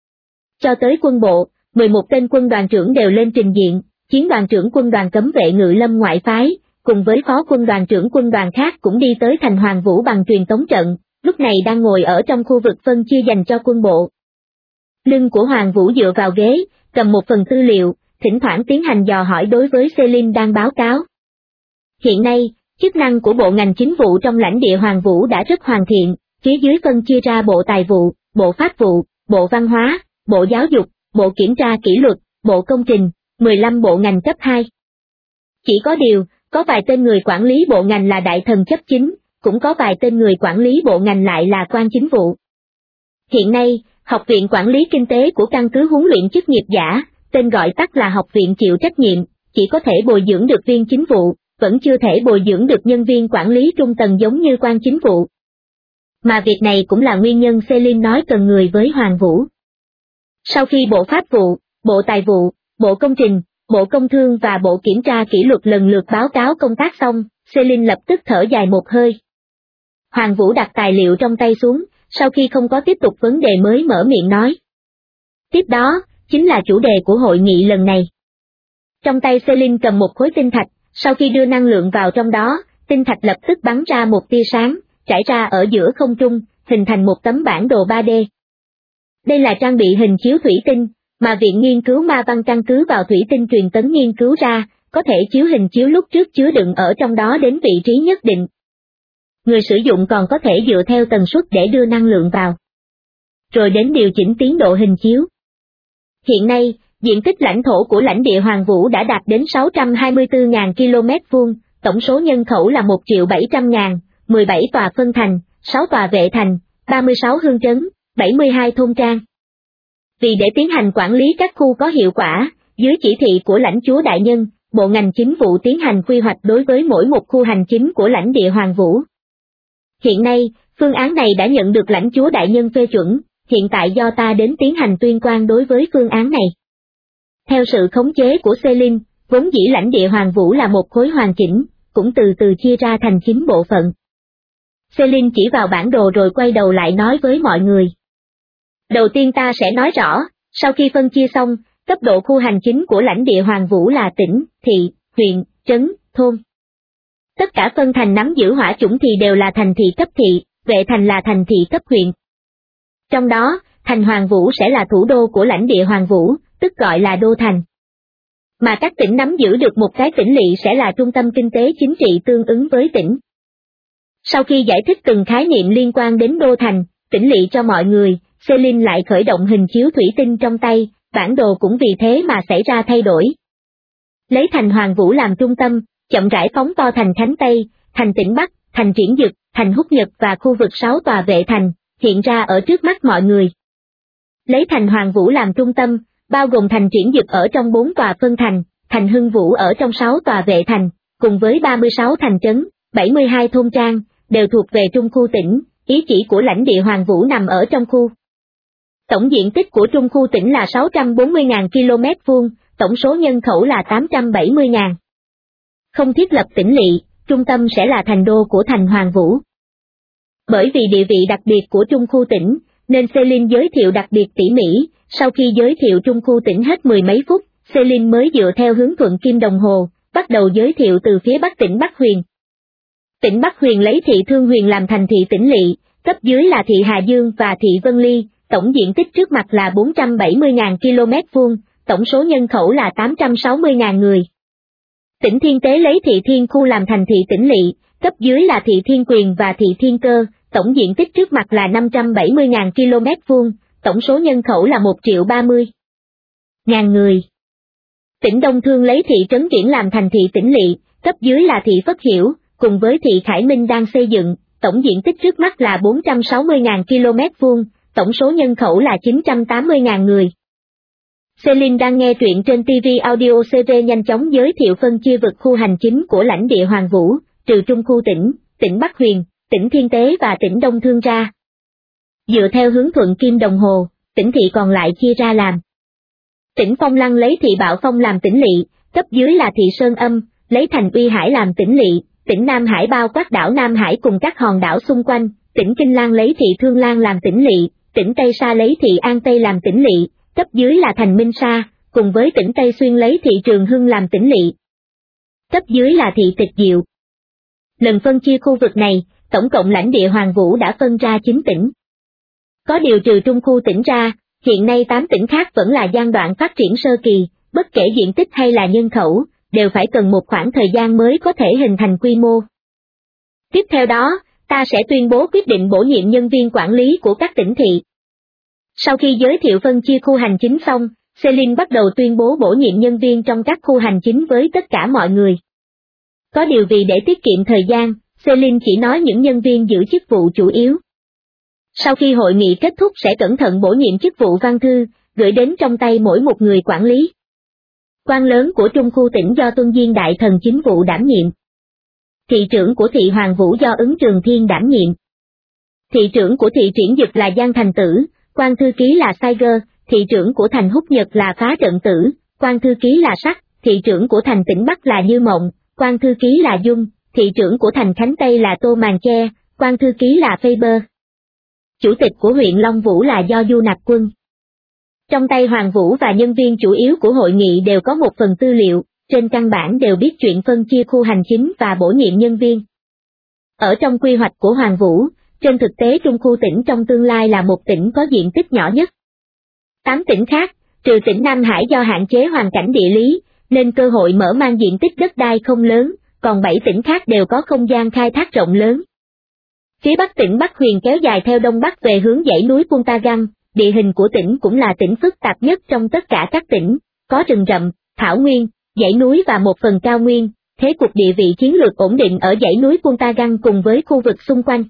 Cho tới quân bộ, 11 tên quân đoàn trưởng đều lên trình diện, chiến đoàn trưởng quân đoàn cấm vệ Ngự Lâm ngoại phái, cùng với phó quân đoàn trưởng quân đoàn khác cũng đi tới thành Hoàng Vũ bằng truyền tống trận, lúc này đang ngồi ở trong khu vực phân chia dành cho quân bộ. Lưng của Hoàng Vũ dựa vào ghế, cầm một phần tư liệu, thỉnh thoảng tiến hành dò hỏi đối với Celine đang báo cáo. Hiện nay, chức năng của bộ ngành chính vụ trong lãnh địa Hoàng Vũ đã rất hoàn thiện, phía dưới phân chia ra bộ tài vụ, bộ pháp vụ, bộ văn hóa, bộ giáo dục, bộ kiểm tra kỷ luật, bộ công trình, 15 bộ ngành cấp 2. Chỉ có điều, có vài tên người quản lý bộ ngành là đại thần chấp chính, cũng có vài tên người quản lý bộ ngành lại là quan chính vụ. Hiện nay, Học viện Quản lý Kinh tế của căn cứ huấn luyện chức nghiệp giả, tên gọi tắt là Học viện chịu trách nhiệm, chỉ có thể bồi dưỡng được viên chính vụ, vẫn chưa thể bồi dưỡng được nhân viên quản lý trung tầng giống như quan chính vụ. Mà việc này cũng là nguyên nhân Celine nói cần người với Hoàng Vũ. Sau khi bộ pháp vụ, bộ tài vụ, bộ công trình, bộ công thương và bộ kiểm tra kỷ luật lần lượt báo cáo công tác xong, Celine lập tức thở dài một hơi. Hoàng Vũ đặt tài liệu trong tay xuống, sau khi không có tiếp tục vấn đề mới mở miệng nói. Tiếp đó, chính là chủ đề của hội nghị lần này. Trong tay Celine cầm một khối tinh thạch, sau khi đưa năng lượng vào trong đó, tinh thạch lập tức bắn ra một tia sáng, trải ra ở giữa không trung, hình thành một tấm bản đồ 3D. Đây là trang bị hình chiếu thủy tinh, mà Viện Nghiên cứu Ma Văn căn cứ vào thủy tinh truyền tấn nghiên cứu ra, có thể chiếu hình chiếu lúc trước chứa đựng ở trong đó đến vị trí nhất định. Người sử dụng còn có thể dựa theo tần suất để đưa năng lượng vào, rồi đến điều chỉnh tiến độ hình chiếu. Hiện nay, diện tích lãnh thổ của lãnh địa Hoàng Vũ đã đạt đến 624.000 km2, tổng số nhân khẩu là 1.700.000, 17 tòa phân thành, 6 tòa vệ thành, 36 hương trấn, 72 thôn trang. Vì để tiến hành quản lý các khu có hiệu quả, dưới chỉ thị của lãnh chúa đại nhân, bộ ngành chính vụ tiến hành quy hoạch đối với mỗi một khu hành chính của lãnh địa Hoàng Vũ. Hiện nay, phương án này đã nhận được lãnh chúa đại nhân phê chuẩn, hiện tại do ta đến tiến hành tuyên quan đối với phương án này. Theo sự khống chế của Celine, vốn dĩ lãnh địa Hoàng Vũ là một khối hoàn chỉnh, cũng từ từ chia ra thành 9 bộ phận. Celine chỉ vào bản đồ rồi quay đầu lại nói với mọi người. Đầu tiên ta sẽ nói rõ, sau khi phân chia xong, cấp độ khu hành chính của lãnh địa Hoàng Vũ là tỉnh, thị, huyện, trấn, thôn. Tất cả phân thành nắm giữ hỏa chủng thì đều là thành thị cấp thị, vệ thành là thành thị cấp huyện. Trong đó, thành Hoàng Vũ sẽ là thủ đô của lãnh địa Hoàng Vũ, tức gọi là đô thành. Mà các tỉnh nắm giữ được một cái tỉnh lỵ sẽ là trung tâm kinh tế chính trị tương ứng với tỉnh. Sau khi giải thích từng khái niệm liên quan đến đô thành, tỉnh lỵ cho mọi người, Celine lại khởi động hình chiếu thủy tinh trong tay, bản đồ cũng vì thế mà xảy ra thay đổi. Lấy thành Hoàng Vũ làm trung tâm, chậm rãi phóng to thành Khánh Tây, thành Tỉnh Bắc, thành Triển Dực, thành Húc Nhật và khu vực 6 tòa vệ thành, hiện ra ở trước mắt mọi người. Lấy thành Hoàng Vũ làm trung tâm, bao gồm thành Triển Dực ở trong 4 tòa phân thành, thành Hưng Vũ ở trong 6 tòa vệ thành, cùng với 36 thành trấn, 72 thôn trang, đều thuộc về Trung khu tỉnh, ý chỉ của lãnh địa Hoàng Vũ nằm ở trong khu. Tổng diện tích của Trung khu tỉnh là 640.000 km2, tổng số nhân khẩu là 870.000. Không thiết lập tỉnh lỵ, trung tâm sẽ là thành đô của thành Hoàng Vũ. Bởi vì địa vị đặc biệt của Trung khu tỉnh, nên Celine giới thiệu đặc biệt tỉ mỉ. Sau khi giới thiệu Trung khu tỉnh hết mười mấy phút, Celine mới dựa theo hướng thuận kim đồng hồ, bắt đầu giới thiệu từ phía bắc tỉnh Bắc Huyền. Tỉnh Bắc Huyền lấy thị Thương Huyền làm thành thị tỉnh lỵ, cấp dưới là thị Hà Dương và thị Vân Ly, tổng diện tích trước mặt là 470.000 km2, tổng số nhân khẩu là 860.000 người. Tỉnh Thiên Tế lấy thị Thiên Khu làm thành thị tỉnh lỵ, cấp dưới là thị Thiên Quyền và thị Thiên Cơ, tổng diện tích trước mặt là 570.000 km2, tổng số nhân khẩu là 1.030.000 người. Tỉnh Đông Thương lấy thị Trấn Kiển làm thành thị tỉnh lỵ, cấp dưới là thị Phất Hiểu, cùng với thị Khải Minh đang xây dựng, tổng diện tích trước mắt là 460.000 km2, tổng số nhân khẩu là 980.000 người. Celine đang nghe truyện trên TV Audio CV nhanh chóng giới thiệu phân chia vực khu hành chính của lãnh địa Hoàng Vũ, trừ Trung khu tỉnh Bắc Huyền, tỉnh Thiên Tế và tỉnh Đông Thương ra. Dựa theo hướng thuận kim đồng hồ, tỉnh thị còn lại chia ra làm. Tỉnh Phong Lăng lấy thị Bạo Phong làm tỉnh lỵ, cấp dưới là thị Sơn Âm, lấy thành Uy Hải làm tỉnh lỵ, tỉnh Nam Hải bao quát đảo Nam Hải cùng các hòn đảo xung quanh, tỉnh Kinh Lan lấy thị Thương Lan làm tỉnh lỵ, tỉnh Tây Sa lấy thị An Tây làm tỉnh lỵ, cấp dưới là thành Minh Sa, cùng với tỉnh Tây Xuyên lấy thị Trường Hưng làm tỉnh lỵ. Cấp dưới là thị Tịch Diệu. Lần phân chia khu vực này, tổng cộng lãnh địa Hoàng Vũ đã phân ra 9 tỉnh. Có điều trừ Trung khu tỉnh ra, hiện nay 8 tỉnh khác vẫn là giai đoạn phát triển sơ kỳ, bất kể diện tích hay là nhân khẩu, đều phải cần một khoảng thời gian mới có thể hình thành quy mô. Tiếp theo đó, ta sẽ tuyên bố quyết định bổ nhiệm nhân viên quản lý của các tỉnh thị. Sau khi giới thiệu phân chia khu hành chính xong, Celine bắt đầu tuyên bố bổ nhiệm nhân viên trong các khu hành chính với tất cả mọi người. Có điều vì để tiết kiệm thời gian, Celine chỉ nói những nhân viên giữ chức vụ chủ yếu. Sau khi hội nghị kết thúc sẽ cẩn thận bổ nhiệm chức vụ văn thư, gửi đến trong tay mỗi một người quản lý. Quan lớn của Trung khu tỉnh do Tuân Diên Đại Thần chính vụ đảm nhiệm. Thị trưởng của thị Hoàng Vũ do Ứng Trường Thiên đảm nhiệm. Thị trưởng của thị Triển Dực là Giang Thành Tử, quan thư ký là Saiger, thị trưởng của thành Húc Nhật là Phá Trận Tử, quan thư ký là Sắc, thị trưởng của thành tỉnh Bắc là Như Mộng, quan thư ký là Dung, thị trưởng của thành Khánh Tây là Tô Màn Che, quan thư ký là Faber. Chủ tịch của huyện Long Vũ là do Du Nạp Quân. Trong tay Hoàng Vũ và nhân viên chủ yếu của hội nghị đều có một phần tư liệu, trên căn bản đều biết chuyện phân chia khu hành chính và bổ nhiệm nhân viên. Ở trong quy hoạch của Hoàng Vũ, trên thực tế Trung khu tỉnh trong tương lai là một tỉnh có diện tích nhỏ nhất. 8 tỉnh khác, trừ tỉnh Nam Hải do hạn chế hoàn cảnh địa lý, nên cơ hội mở mang diện tích đất đai không lớn, còn 7 tỉnh khác đều có không gian khai thác rộng lớn. Phía bắc tỉnh Bắc Huyền kéo dài theo đông bắc về hướng dãy núi Punta Găng, địa hình của tỉnh cũng là tỉnh phức tạp nhất trong tất cả các tỉnh, có rừng rậm, thảo nguyên, dãy núi và một phần cao nguyên, thế cục địa vị chiến lược ổn định ở dãy núi Punta Găng cùng với khu vực xung quanh.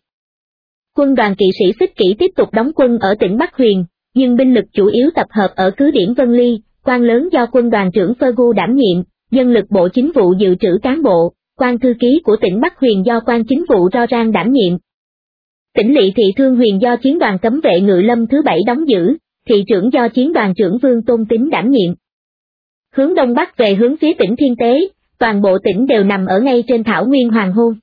Quân đoàn kỵ sĩ Xích Kỷ tiếp tục đóng quân ở tỉnh Bắc Huyền, nhưng binh lực chủ yếu tập hợp ở cứ điểm Vân Ly, quan lớn do quân đoàn trưởng Fergu đảm nhiệm, nhân lực bộ chính vụ dự trữ cán bộ, quan thư ký của tỉnh Bắc Huyền do quan chính vụ Ro Rang đảm nhiệm. Tỉnh lỵ thị Thương Huyền do chiến đoàn cấm vệ ngự lâm thứ 7 đóng giữ, thị trưởng do chiến đoàn trưởng Vương Tôn Tính đảm nhiệm. Hướng đông bắc về hướng phía tỉnh Thiên Tế, toàn bộ tỉnh đều nằm ở ngay trên thảo nguyên Hoàng Hôn.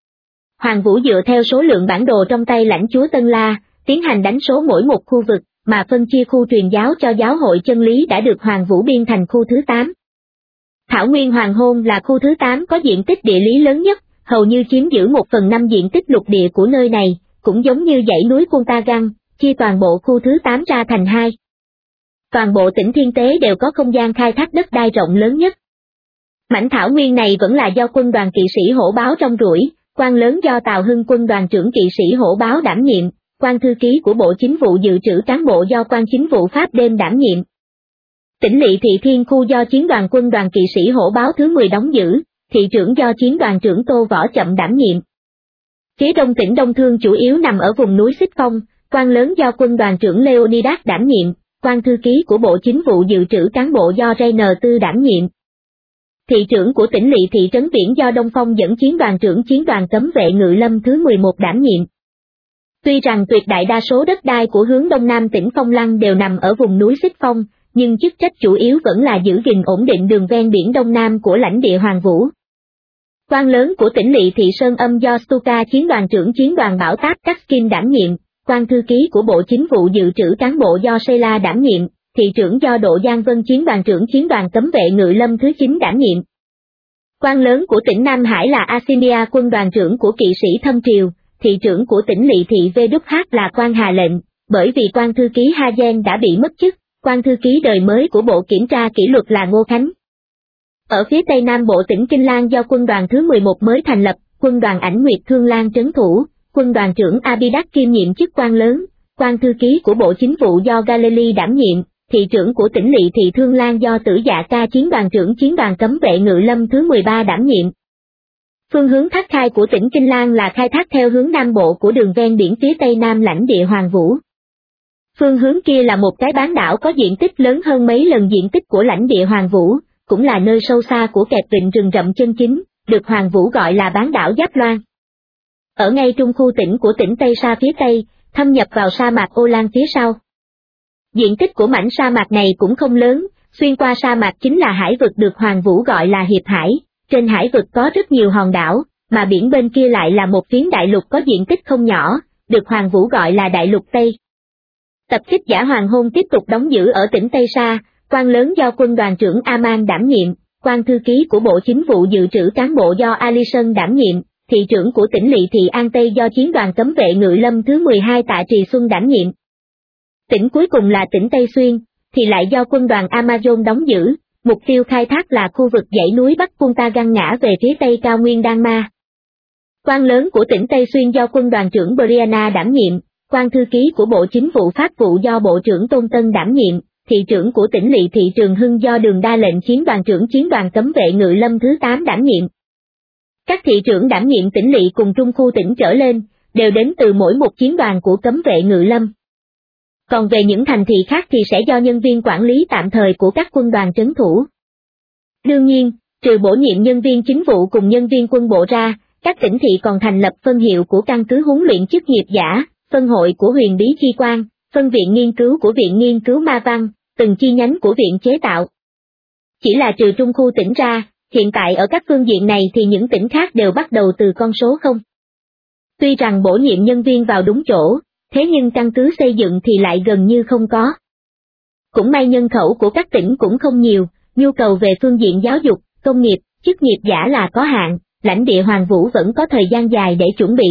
Hoàng Vũ dựa theo số lượng bản đồ trong tay lãnh chúa Tân La, tiến hành đánh số mỗi một khu vực, mà phân chia khu truyền giáo cho giáo hội chân lý đã được Hoàng Vũ biên thành khu thứ 8. Thảo nguyên Hoàng Hôn là khu thứ 8 có diện tích địa lý lớn nhất, hầu như chiếm giữ 1/5 diện tích lục địa của nơi này, cũng giống như dãy núi Punta Găng, chia toàn bộ khu thứ 8 ra thành 2. Toàn bộ tỉnh Thiên Tế đều có không gian khai thác đất đai rộng lớn nhất. Mảnh thảo nguyên này vẫn là do quân đoàn kỵ sĩ Hổ Báo trong rủi, quan lớn do Tào Hưng quân đoàn trưởng kỵ sĩ Hổ Báo đảm nhiệm, quan thư ký của Bộ Chính vụ dự trữ cán bộ do quan chính vụ Pháp Đêm đảm nhiệm. Tỉnh lỵ thị Thiên Khu do chiến đoàn quân đoàn kỵ sĩ Hổ Báo thứ 10 đóng giữ, thị trưởng do chiến đoàn trưởng Tô Võ Chậm đảm nhiệm. Phía đông tỉnh Đông Thương chủ yếu nằm ở vùng núi Xích Phong, quan lớn do quân đoàn trưởng Leonidas đảm nhiệm, quan thư ký của Bộ Chính vụ dự trữ cán bộ do Rainer Tư đảm nhiệm. Thị trưởng của tỉnh lỵ thị trấn Biển do Đông Phong dẫn chiến đoàn trưởng chiến đoàn cấm vệ ngự lâm thứ 11 đảm nhiệm. Tuy rằng tuyệt đại đa số đất đai của hướng đông nam tỉnh Phong Lăng đều nằm ở vùng núi Xích Phong, nhưng chức trách chủ yếu vẫn là giữ gìn ổn định đường ven biển đông nam của lãnh địa Hoàng Vũ. Quan lớn của tỉnh lỵ thị Sơn Âm do Stuka chiến đoàn trưởng chiến đoàn Bảo Táp Kaskin đảm nhiệm, quan thư ký của Bộ Chính vụ dự trữ cán bộ do Sheila đảm nhiệm, thị trưởng do Độ Giang Vân chiến đoàn cấm vệ ngự lâm thứ 9 đảm nhiệm. Quan lớn của tỉnh Nam Hải là Asinia quân đoàn trưởng của kỵ sĩ Thâm Triều, thị trưởng của tỉnh Lỵ Thị VH là quan Hà Lệnh, bởi vì quan thư ký Ha Gen đã bị mất chức, quan thư ký đời mới của Bộ Kiểm tra kỷ luật là Ngô Khánh. Ở phía Tây Nam Bộ tỉnh Kinh Lan do quân đoàn thứ 11 mới thành lập, quân đoàn Ảnh Nguyệt Thương Lan trấn thủ, quân đoàn trưởng Abidat kiêm nhiệm chức quan lớn, quan thư ký của Bộ Chính vụ do Galilee đảm nhiệm, thị trưởng của tỉnh Lỵ Thị Thương Lan do Tử Dạ Ca chiến đoàn cấm vệ ngự lâm thứ 13 đảm nhiệm. Phương hướng thác khai của tỉnh Kinh Lan là khai thác theo hướng Nam Bộ của đường ven biển phía Tây Nam lãnh địa Hoàng Vũ. Phương hướng kia là một cái bán đảo có diện tích lớn hơn mấy lần diện tích của lãnh địa Hoàng Vũ, cũng là nơi sâu xa của kẹp vịnh rừng rậm chân chính, được Hoàng Vũ gọi là bán đảo Giáp Loan. Ở ngay trung khu tỉnh của tỉnh Tây Sa phía Tây, thâm nhập vào sa mạc Ô Lan phía sau. Diện tích của mảnh sa mạc này cũng không lớn, xuyên qua sa mạc chính là hải vực được Hoàng Vũ gọi là Hiệp Hải, trên hải vực có rất nhiều hòn đảo, mà biển bên kia lại là một phiến đại lục có diện tích không nhỏ, được Hoàng Vũ gọi là Đại lục Tây. Tập kích giả Hoàng Hôn tiếp tục đóng giữ ở tỉnh Tây Sa, quan lớn do quân đoàn trưởng Aman đảm nhiệm, quan thư ký của Bộ Chính vụ dự trữ cán bộ do Alison đảm nhiệm, thị trưởng của tỉnh Lỵ Thị An Tây do chiến đoàn cấm vệ ngự lâm thứ 12 Tạ Trì Xuân đảm nhiệm. Tỉnh cuối cùng là tỉnh Tây Xuyên, thì lại do quân đoàn Amazon đóng giữ, mục tiêu khai thác là khu vực dãy núi Bắc Punta Gan ngã về phía tây cao nguyên Đan Ma. Quan lớn của tỉnh Tây Xuyên do quân đoàn trưởng Brianna đảm nhiệm, quan thư ký của Bộ Chính vụ Pháp vụ do Bộ trưởng Tôn Tân đảm nhiệm, thị trưởng của tỉnh Lỵ Thị Trường Hưng do Đường Đa lệnh chiến đoàn cấm vệ ngự lâm thứ 8 đảm nhiệm. Các thị trưởng đảm nhiệm tỉnh Lỵ cùng trung khu tỉnh trở lên, đều đến từ mỗi một chiến đoàn của cấm vệ ngự lâm. Còn về những thành thị khác thì sẽ do nhân viên quản lý tạm thời của các quân đoàn trấn thủ. Đương nhiên, trừ bổ nhiệm nhân viên chính vụ cùng nhân viên quân bộ ra, các tỉnh thị còn thành lập phân hiệu của căn cứ huấn luyện chức nghiệp giả, phân hội của huyền bí chi quan, phân viện nghiên cứu của viện nghiên cứu ma văn, từng chi nhánh của viện chế tạo. Chỉ là trừ trung khu tỉnh ra, hiện tại ở các phương diện này thì những tỉnh khác đều bắt đầu từ con số 0. Tuy rằng bổ nhiệm nhân viên vào đúng chỗ, thế nhưng căn cứ xây dựng thì lại gần như không có. Cũng may nhân khẩu của các tỉnh cũng không nhiều, nhu cầu về phương diện giáo dục, công nghiệp, chức nghiệp giả là có hạn, lãnh địa Hoàng Vũ vẫn có thời gian dài để chuẩn bị.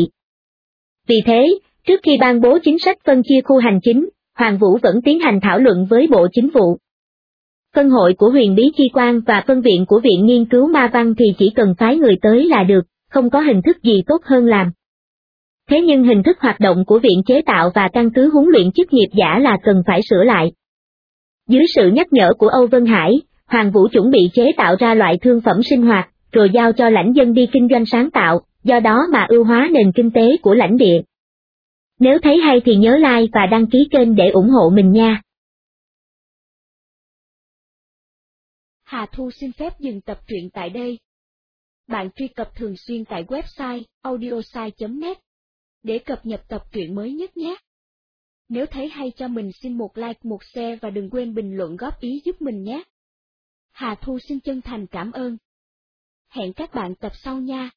Vì thế, trước khi ban bố chính sách phân chia khu hành chính, Hoàng Vũ vẫn tiến hành thảo luận với Bộ Chính vụ. Phân hội của huyền bí chi quan và phân viện của viện nghiên cứu ma văn thì chỉ cần phái người tới là được, không có hình thức gì tốt hơn làm. Thế nhưng hình thức hoạt động của viện chế tạo và căn cứ huấn luyện chức nghiệp giả là cần phải sửa lại. Dưới sự nhắc nhở của Âu Vân Hải, Hoàng Vũ chuẩn bị chế tạo ra loại thương phẩm sinh hoạt, rồi giao cho lãnh dân đi kinh doanh sáng tạo, do đó mà ưu hóa nền kinh tế của lãnh địa. Nếu thấy hay thì nhớ like và đăng ký kênh để ủng hộ mình nha. Hà Thu xin phép dừng tập truyện tại đây. Bạn truy cập thường xuyên tại website audiosai.net để cập nhật tập truyện mới nhất nhé. Nếu thấy hay cho mình xin một like, một share và đừng quên bình luận góp ý giúp mình nhé. Hà Thu xin chân thành cảm ơn. Hẹn các bạn tập sau nha.